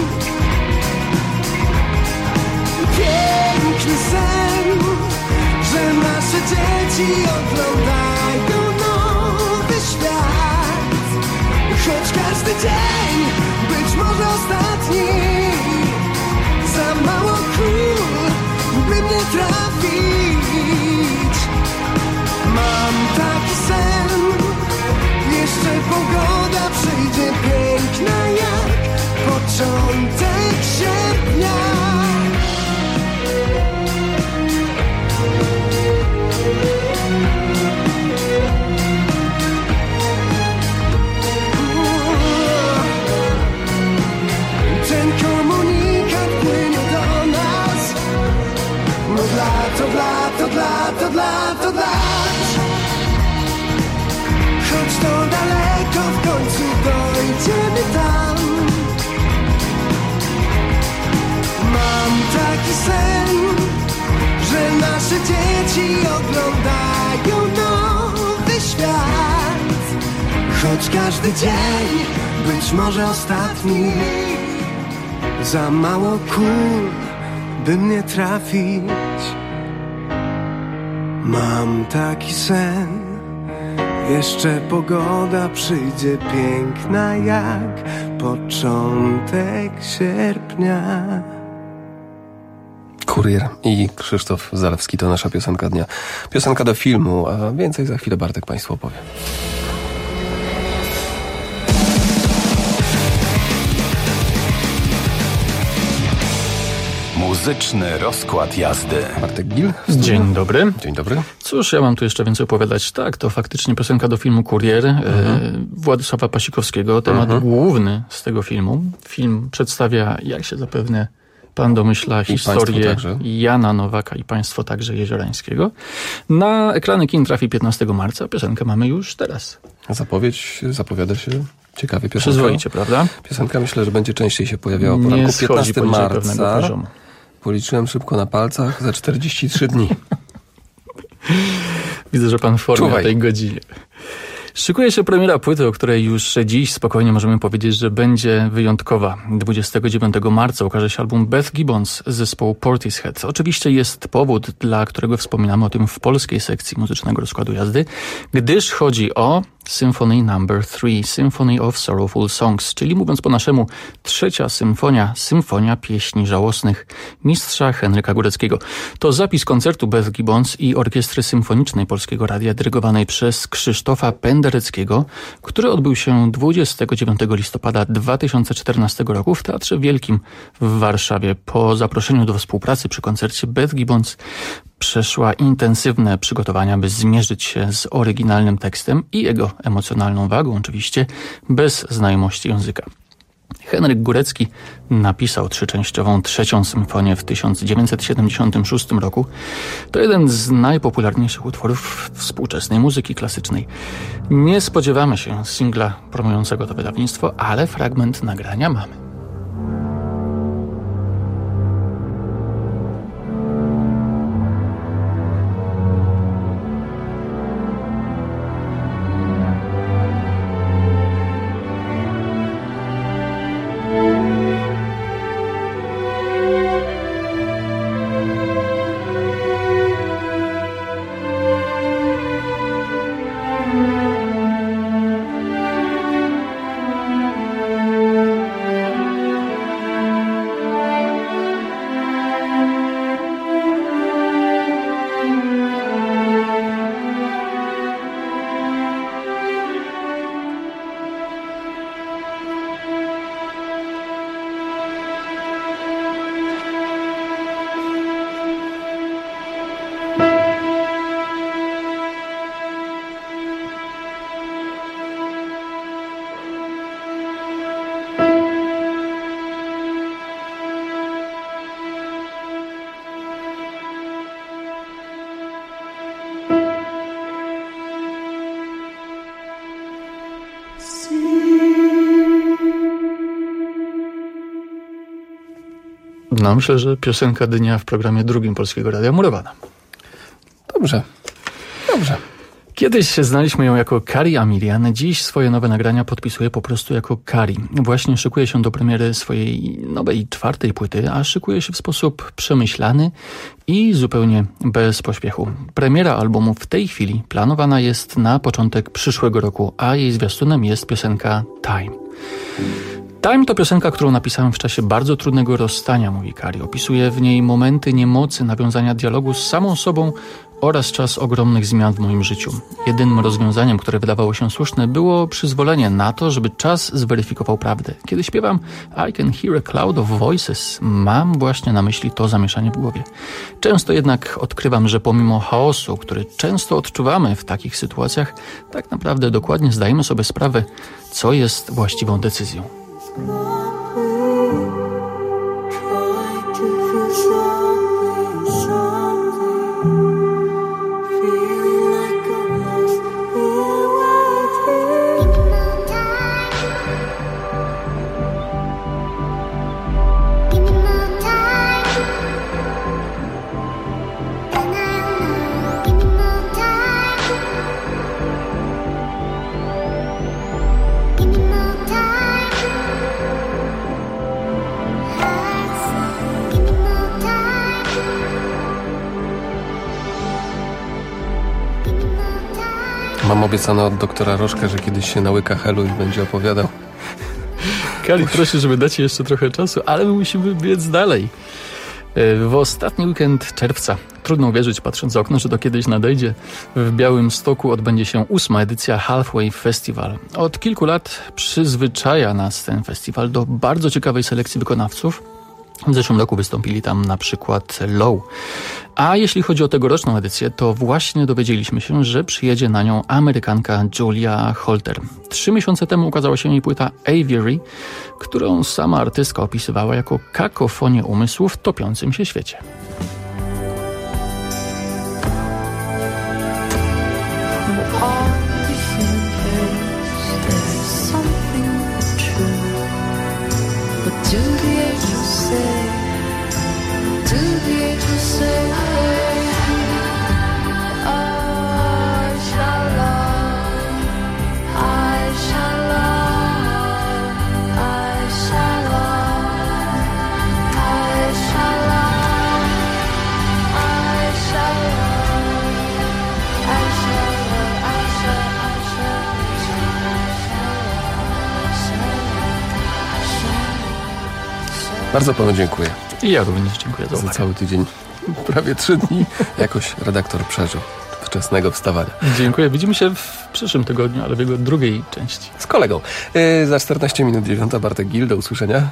Piękny sen, że nasze dzieci oglądają nowy świat. Choć każdy dzień być może ostatni, za mało król, by mnie trafić. Mam taki sen, choć każdy dzień być może ostatni. Za mało kul, by mnie trafić. Mam taki sen, jeszcze pogoda przyjdzie piękna jak początek sierpnia. Kurier i Krzysztof Zalewski to nasza piosenka dnia. Piosenka do filmu, a więcej za chwilę Bartek Państwu opowie. Muzyczny rozkład jazdy. Bartek Gil. Dzień dobry. Dzień dobry. Cóż, ja mam tu jeszcze więcej opowiadać. Tak, to faktycznie piosenka do filmu Kurier mhm. e, Władysława Pasikowskiego. Temat mhm. główny z tego filmu. Film przedstawia, jak się zapewne pan domyśla, I historię Jana Nowaka i państwo także Jeziorańskiego. Na ekrany kin trafi piętnastego marca. Piosenkę mamy już teraz. Zapowiedź, zapowiada się ciekawie piosenka. Przyzwoicie, prawda? Piosenka myślę, że będzie częściej się pojawiała po ranku. piętnastego marca. Policzyłem szybko na palcach za czterdzieści trzy dni. Widzę, że pan w formie Czuwaj. o tej godzinie. Szykuje się premiera płyty, o której już dziś spokojnie możemy powiedzieć, że będzie wyjątkowa. dwudziestego dziewiątego marca ukaże się album Beth Gibbons z zespołu Portishead. Oczywiście jest powód, dla którego wspominamy o tym w polskiej sekcji muzycznego rozkładu jazdy, gdyż chodzi o Symphony number three, Symphony of Sorrowful Songs, czyli mówiąc po naszemu trzecia symfonia, symfonia pieśni żałosnych mistrza Henryka Góreckiego. To zapis koncertu Beth Gibbons i Orkiestry Symfonicznej Polskiego Radia dyrygowanej przez Krzysztofa Pendereckiego, który odbył się dwudziestego dziewiątego listopada dwa tysiące czternastego roku w Teatrze Wielkim w Warszawie. Po zaproszeniu do współpracy przy koncercie Beth Gibbons przeszła intensywne przygotowania, by zmierzyć się z oryginalnym tekstem i jego emocjonalną wagą, oczywiście bez znajomości języka. Henryk Górecki napisał trzyczęściową trzecią symfonię w tysiąc dziewięćset siedemdziesiątym szóstym roku. To jeden z najpopularniejszych utworów współczesnej muzyki klasycznej. Nie spodziewamy się singla promującego to wydawnictwo, ale fragment nagrania mamy. No, myślę, że piosenka dnia w programie drugim Polskiego Radia murowana. Dobrze, dobrze. Kiedyś znaliśmy ją jako Kari Amilian, dziś swoje nowe nagrania podpisuje po prostu jako Kari. Właśnie szykuje się do premiery swojej nowej czwartej płyty, a szykuje się w sposób przemyślany i zupełnie bez pośpiechu. Premiera albumu w tej chwili planowana jest na początek przyszłego roku, a jej zwiastunem jest piosenka Time. Time to piosenka, którą napisałem w czasie bardzo trudnego rozstania, mówi Kari. Opisuje w niej momenty niemocy nawiązania dialogu z samą sobą oraz czas ogromnych zmian w moim życiu. Jedynym rozwiązaniem, które wydawało się słuszne, było przyzwolenie na to, żeby czas zweryfikował prawdę. Kiedy śpiewam I can hear a cloud of voices, mam właśnie na myśli to zamieszanie w głowie. Często jednak odkrywam, że pomimo chaosu, który często odczuwamy w takich sytuacjach, tak naprawdę dokładnie zdajemy sobie sprawę, co jest właściwą decyzją. obiecane od doktora Rożka, że kiedyś się nałyka helu i będzie opowiadał. Kali, proszę, żeby dać ci jeszcze trochę czasu, ale my musimy biec dalej. W ostatni weekend czerwca, trudno uwierzyć patrząc za okno, że to kiedyś nadejdzie, w Białymstoku odbędzie się ósma edycja Halfway Festival. Od kilku lat przyzwyczaja nas ten festiwal do bardzo ciekawej selekcji wykonawców. W zeszłym roku wystąpili tam na przykład Low. A jeśli chodzi o tegoroczną edycję, to właśnie dowiedzieliśmy się, że przyjedzie na nią Amerykanka Julia Holter. Trzy miesiące temu ukazała się jej płyta Aviary, którą sama artystka opisywała jako kakofonię umysłu w topiącym się świecie. Bardzo panu dziękuję. I ja również dziękuję za, za cały tydzień. Prawie trzy dni jakoś redaktor przeżył wczesnego wstawania. Dziękuję. Widzimy się w przyszłym tygodniu, ale w jego drugiej części. Z kolegą. Yy, za czternaście minut dziewiąta Bartek Gil. Do usłyszenia.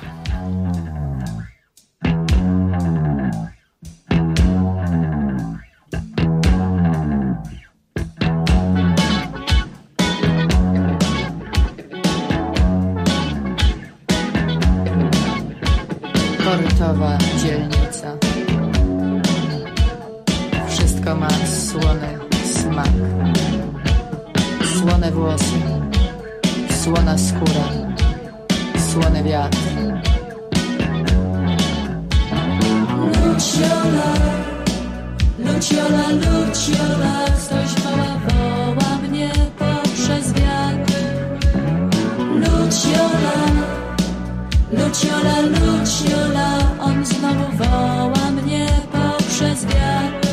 Portowa dzielnica. Wszystko ma słony smak. Słone włosy, słona skóra, słony wiatr. Luciola, Luciola, Luciola, ktoś woła, woła mnie poprzez wiatr. Luciola, Luciola, Luciola, on znowu woła mnie poprzez wiatr.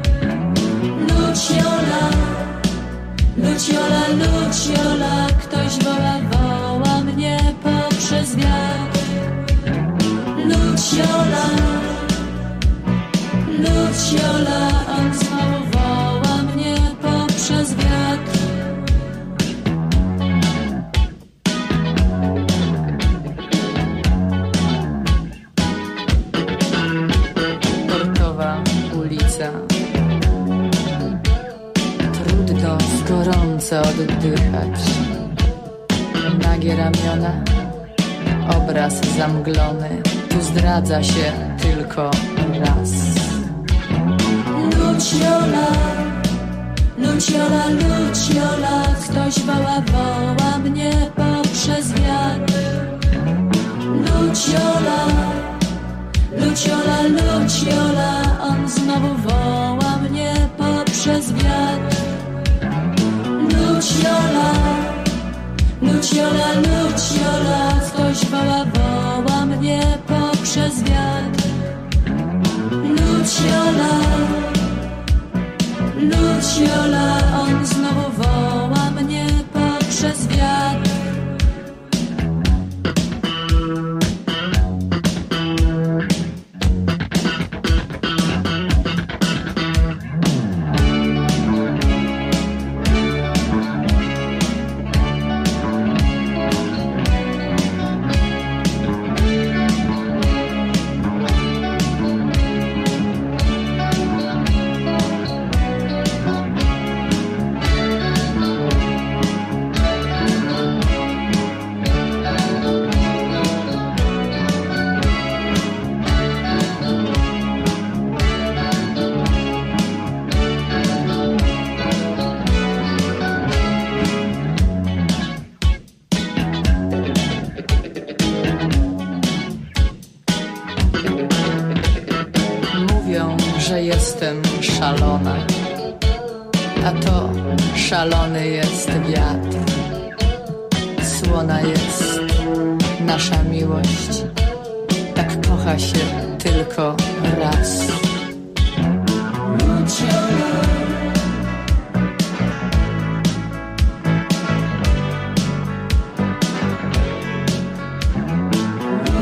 Luciola, Luciola, Luciola, ktoś woła, woła mnie poprzez wiatr. Luciola, Luciola, on znowu woła mnie poprzez wiatr. Portowa ulica. Trudno gorąco oddychać. Nagie ramiona, obraz zamglony. Tu zdradza się tylko raz. Luciola, Luciola, Luciola, ktoś woła, woła mnie poprzez wiatr. Luciola, Luciola, Luciola, on znowu woła mnie poprzez wiatr. Luciola, Luciola, Luciola, ktoś woła, woła mnie poprzez wiatr. Luciola, Luciola, on znowu woła mnie poprzez wiatr. Jestem szalona, a to szalony jest wiatr. Słona jest nasza miłość, tak kocha się tylko raz. Luciola,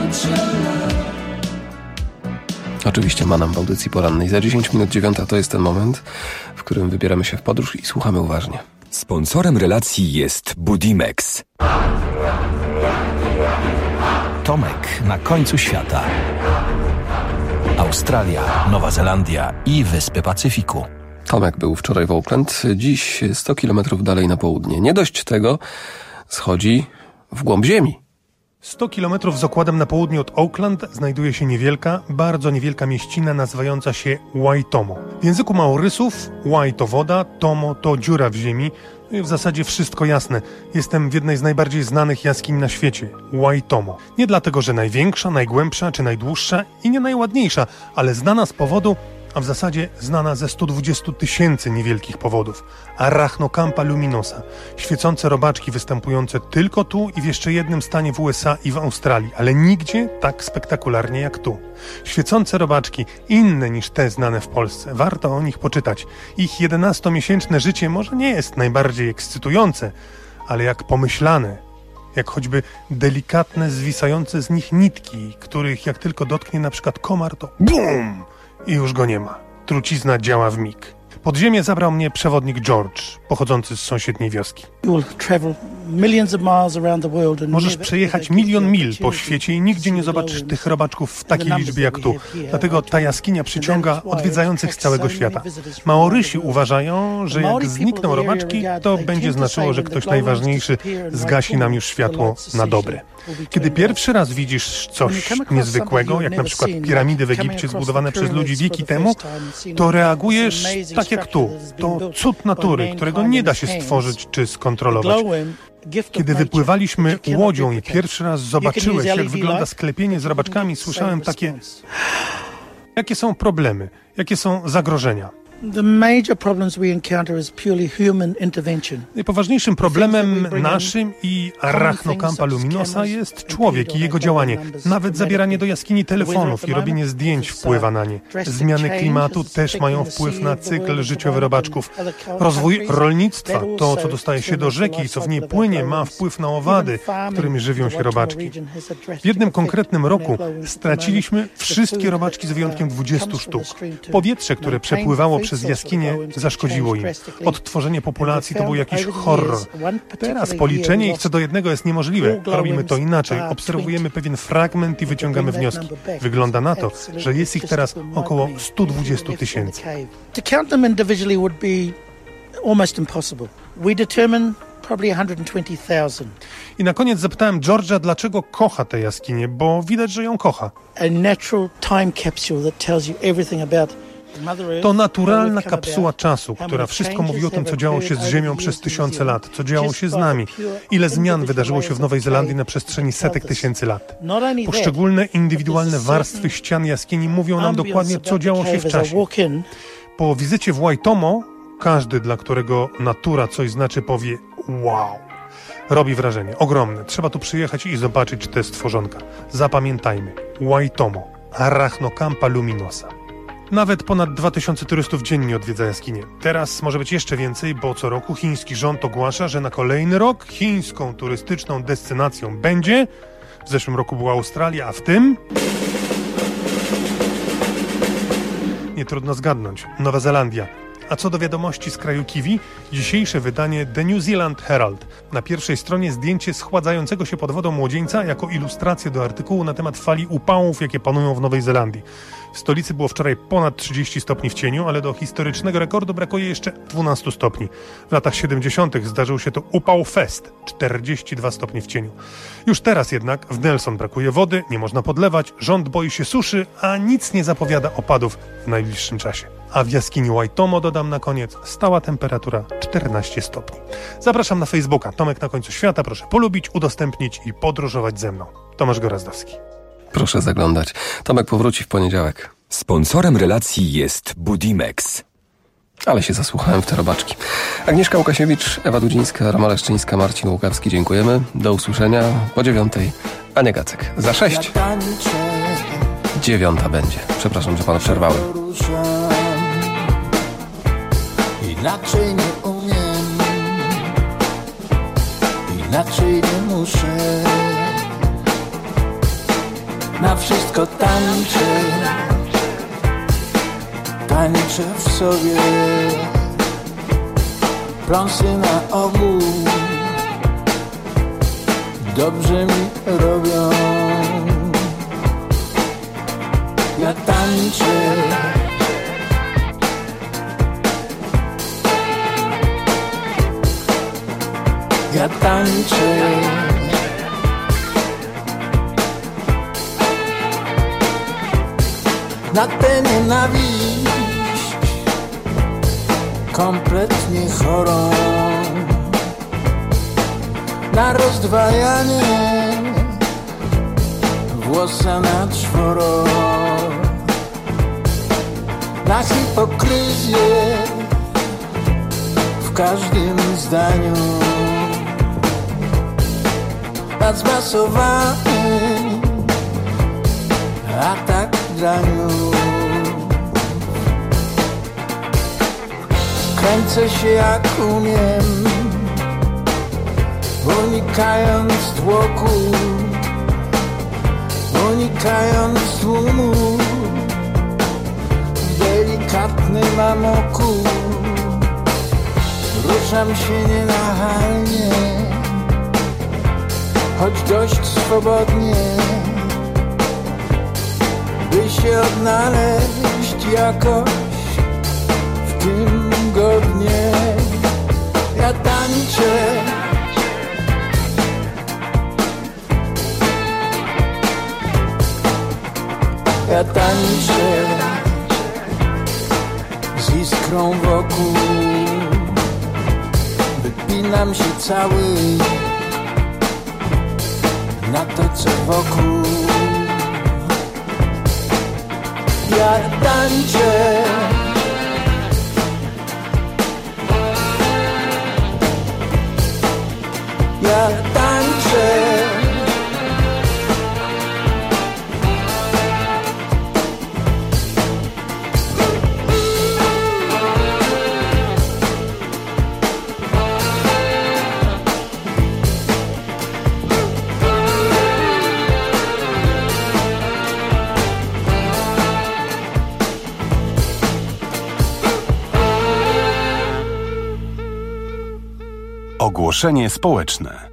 Luciola. Oczywiście ma nam w audycji porannej. Za dziesięć minut dziewiąta to jest ten moment, w którym wybieramy się w podróż i słuchamy uważnie. Sponsorem relacji jest Budimex. Tomek na końcu świata. Australia, Nowa Zelandia i Wyspy Pacyfiku. Tomek był wczoraj w Auckland, dziś sto kilometrów dalej na południe. Nie dość tego, schodzi w głąb ziemi. sto kilometrów z okładem na południe od Auckland znajduje się niewielka, bardzo niewielka mieścina nazywająca się Waitomo. W języku Maorysów Wai to woda, Tomo to dziura w ziemi. W zasadzie wszystko jasne. Jestem w jednej z najbardziej znanych jaskiń na świecie, Waitomo. Nie dlatego, że największa, najgłębsza czy najdłuższa i nie najładniejsza, ale znana z powodu, a w zasadzie znana ze stu dwudziestu tysięcy niewielkich powodów. Arachnocampa luminosa. Świecące robaczki występujące tylko tu i w jeszcze jednym stanie w U S A i w Australii, ale nigdzie tak spektakularnie jak tu. Świecące robaczki, inne niż te znane w Polsce. Warto o nich poczytać. Ich jedenastomiesięczne życie może nie jest najbardziej ekscytujące, ale jak pomyślane, jak choćby delikatne, zwisające z nich nitki, których jak tylko dotknie na przykład komar, to BUM! I już go nie ma. Trucizna działa w mig. Pod ziemię zabrał mnie przewodnik George, pochodzący z sąsiedniej wioski. Możesz przejechać milion mil po świecie i nigdzie nie zobaczysz tych robaczków w takiej liczbie jak tu. Dlatego ta jaskinia przyciąga odwiedzających z całego świata. Maorysi uważają, że jak znikną robaczki, to będzie znaczyło, że ktoś najważniejszy zgasi nam już światło na dobre. Kiedy pierwszy raz widzisz coś niezwykłego, jak na przykład piramidy w Egipcie zbudowane przez ludzi wieki temu, to reagujesz tak jak tu. To cud natury, którego nie da się stworzyć czy skontrolować. Kiedy wypływaliśmy łodzią i pierwszy raz zobaczyłeś, jak wygląda sklepienie z robaczkami, słyszałem takie... Jakie są problemy? Jakie są zagrożenia? Najpoważniejszym problemem naszym i Arachnocampa luminosa jest człowiek i jego działanie. Nawet zabieranie do jaskini telefonów i robienie zdjęć wpływa na nie. Zmiany klimatu też mają wpływ na cykl życiowy robaczków. Rozwój rolnictwa, to co dostaje się do rzeki i co w niej płynie, ma wpływ na owady, którymi żywią się robaczki. W jednym konkretnym roku straciliśmy wszystkie robaczki z wyjątkiem dwudziestu sztuk. Powietrze, które przepływało przez jaskinie, zaszkodziło im. Odtworzenie populacji to był jakiś horror. Teraz policzenie ich co do jednego jest niemożliwe. Robimy to inaczej. Obserwujemy pewien fragment i wyciągamy wnioski. Wygląda na to, że jest ich teraz około stu dwudziestu tysięcy. To count them individually would be almost impossible. We determine probably one hundred twenty thousand. I na koniec zapytałem George'a, dlaczego kocha tę jaskinię, bo widać, że ją kocha. A natural time capsule that tells you everything about To naturalna kapsuła czasu, która wszystko mówi o tym, co działo się z Ziemią przez tysiące lat, co działo się z nami, ile zmian wydarzyło się w Nowej Zelandii na przestrzeni setek tysięcy lat. Poszczególne indywidualne warstwy ścian jaskini mówią nam dokładnie, co działo się w czasie. Po wizycie w Waitomo każdy, dla którego natura coś znaczy, powie wow. Robi wrażenie, ogromne. Trzeba tu przyjechać i zobaczyć te stworzonka. Zapamiętajmy, Waitomo, Arachnocampa luminosa. Nawet ponad dwa tysiące turystów dziennie odwiedza jaskinię. Teraz może być jeszcze więcej, bo co roku chiński rząd ogłasza, że na kolejny rok chińską turystyczną destynacją będzie... W zeszłym roku była Australia, a w tym... Nie trudno zgadnąć. Nowa Zelandia. A co do wiadomości z kraju kiwi, dzisiejsze wydanie The New Zealand Herald. Na pierwszej stronie zdjęcie schładzającego się pod wodą młodzieńca jako ilustrację do artykułu na temat fali upałów, jakie panują w Nowej Zelandii. W stolicy było wczoraj ponad trzydzieści stopni w cieniu, ale do historycznego rekordu brakuje jeszcze dwunastu stopni. W latach siedemdziesiątych zdarzył się to upał fest, czterdzieści dwa stopnie w cieniu. Już teraz jednak w Nelson brakuje wody, nie można podlewać, rząd boi się suszy, a nic nie zapowiada opadów w najbliższym czasie. A w jaskini Waitomo, dodam na koniec, stała temperatura czternaście stopni. Zapraszam na Facebooka Tomek na końcu świata, proszę polubić, udostępnić i podróżować ze mną. Tomasz Gorazdowski. Proszę zaglądać. Tomek powróci w poniedziałek. Sponsorem relacji jest Budimex. Ale się zasłuchałem w te robaczki. Agnieszka Łukasiewicz, Ewa Dudzińska, Roma Leszczyńska, Marcin Łukawski. Dziękujemy. Do usłyszenia po dziewiątej. Ania Gacek. Za sześć. Dziewiąta będzie. Przepraszam, że pana przerwałem. Inaczej nie umiem, inaczej nie muszę. na wszystko tańczę, tańczę w sobie, pląsy na ogół dobrze mi robią. Ja tańczę, ja tańczę, na tę nienawiść kompletnie chorą, na rozdwajanie włosa na czworo, na hipokryzję w każdym zdaniu, na zmasowany atak graniu. Kręcę się jak umiem, unikając tłoku, unikając tłumu, w delikatnym amoku. Ruszam się nienachalnie, choć dość swobodnie, by się odnaleźć jakoś w tym godnie. Ja tańczę, ja tańczę z iskrą wokół, wypinam się cały na to, co wokół. Ja tańczę, ja tańczę, Ogłoszenie społeczne.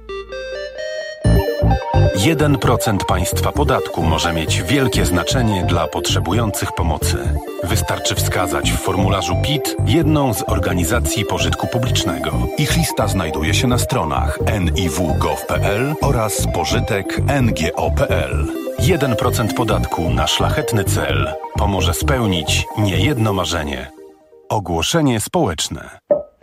jeden procent państwa podatku może mieć wielkie znaczenie dla potrzebujących pomocy. Wystarczy wskazać w formularzu P I T jedną z organizacji pożytku publicznego. Ich lista znajduje się na stronach en i w kropka gov kropka p l oraz pożytek kropka n g o kropka p l. jeden procent podatku na szlachetny cel pomoże spełnić niejedno marzenie. Ogłoszenie społeczne.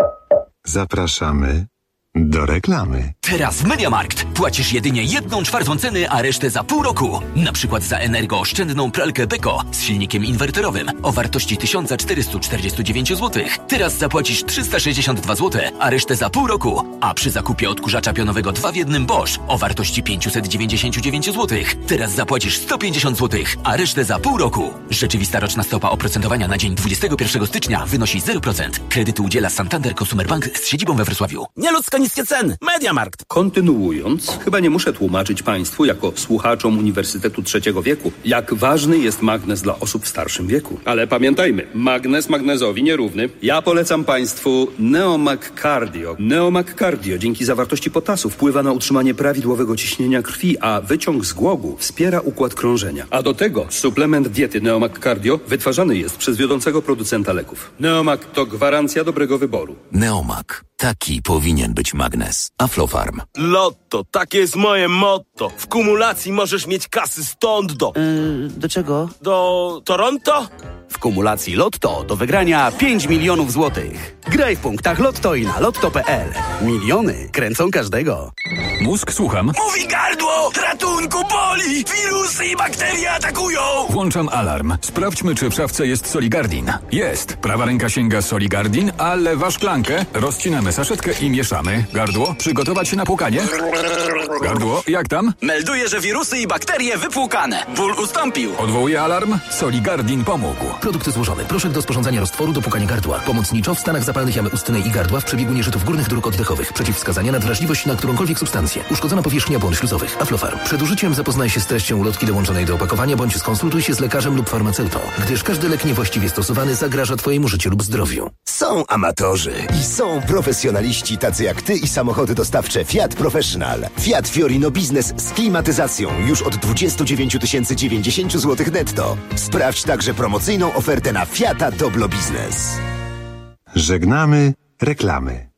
Zapraszamy do reklamy. Teraz w MediaMarkt płacisz jedynie jedną czwartą ceny, a resztę za pół roku. Na przykład za energooszczędną pralkę Beko z silnikiem inwerterowym o wartości tysiąc czterysta czterdzieści dziewięć złotych. Teraz zapłacisz trzysta sześćdziesiąt dwa złote, a resztę za pół roku. A przy zakupie odkurzacza pionowego dwa w jednym Bosch o wartości pięćset dziewięćdziesiąt dziewięć złotych. Teraz zapłacisz sto pięćdziesiąt złotych, a resztę za pół roku. Rzeczywista roczna stopa oprocentowania na dzień dwudziestego pierwszego stycznia wynosi zero procent. Kredyty udziela Santander Consumer Bank z siedzibą we Wrocławiu. Nieludzko niskie ceny. MediaMarkt. Kontynuując, chyba nie muszę tłumaczyć Państwu, jako słuchaczom Uniwersytetu Trzeciego Wieku, jak ważny jest magnez dla osób w starszym wieku. Ale pamiętajmy, magnez magnezowi nierówny. Ja polecam Państwu Neomag Cardio. Neomag Cardio dzięki zawartości potasu wpływa na utrzymanie prawidłowego ciśnienia krwi, a wyciąg z głogu wspiera układ krążenia. A do tego suplement diety Neomag Cardio wytwarzany jest przez wiodącego producenta leków. Neomag to gwarancja dobrego wyboru. Neomag. Taki powinien być magnes. Aflofarm. Lotto, takie jest moje motto. W kumulacji możesz mieć kasy stąd do... Yy, do czego? Do Toronto? W kumulacji Lotto do wygrania pięć milionów złotych. Graj w punktach Lotto i na lotto kropka p l. Miliony kręcą każdego. Mózg, słucham. Mówi gardło! Ratunku, boli! Wirusy i bakterie atakują! Włączam alarm. Sprawdźmy, czy w szafce jest Soligardin. Jest. Prawa ręka sięga Soligardin, a lewa szklankę. Rozcinamy saszetkę i mieszamy. Gardło, przygotować się na płukanie. Gardło, jak tam? Melduję, że wirusy i bakterie wypłukane. Ból ustąpił. Odwołuję alarm. Soligardin pomógł. Produkt złożony. Proszek do sporządzania roztworu do płukania gardła. Pomocniczo w stanach zapalnych jamy ustnej i gardła w przebiegu nieżytów górnych dróg oddechowych. Przeciwwskazania na wrażliwość na którąkolwiek substancję. defibrylację. Uszkodzona powierzchnia błon śluzowych. Aflofarm. Przed użyciem zapoznaj się z treścią ulotki dołączonej do opakowania bądź skonsultuj się z lekarzem lub farmaceutą, gdyż każdy lek niewłaściwie stosowany zagraża Twojemu życiu lub zdrowiu. Są amatorzy i są profesjonaliści tacy jak Ty i samochody dostawcze Fiat Professional. Fiat Fiorino Business z klimatyzacją już od dwadzieścia dziewięć tysięcy dziewięćdziesiąt złotych netto. Sprawdź także promocyjną ofertę na Fiata Doblo Business. Żegnamy reklamy.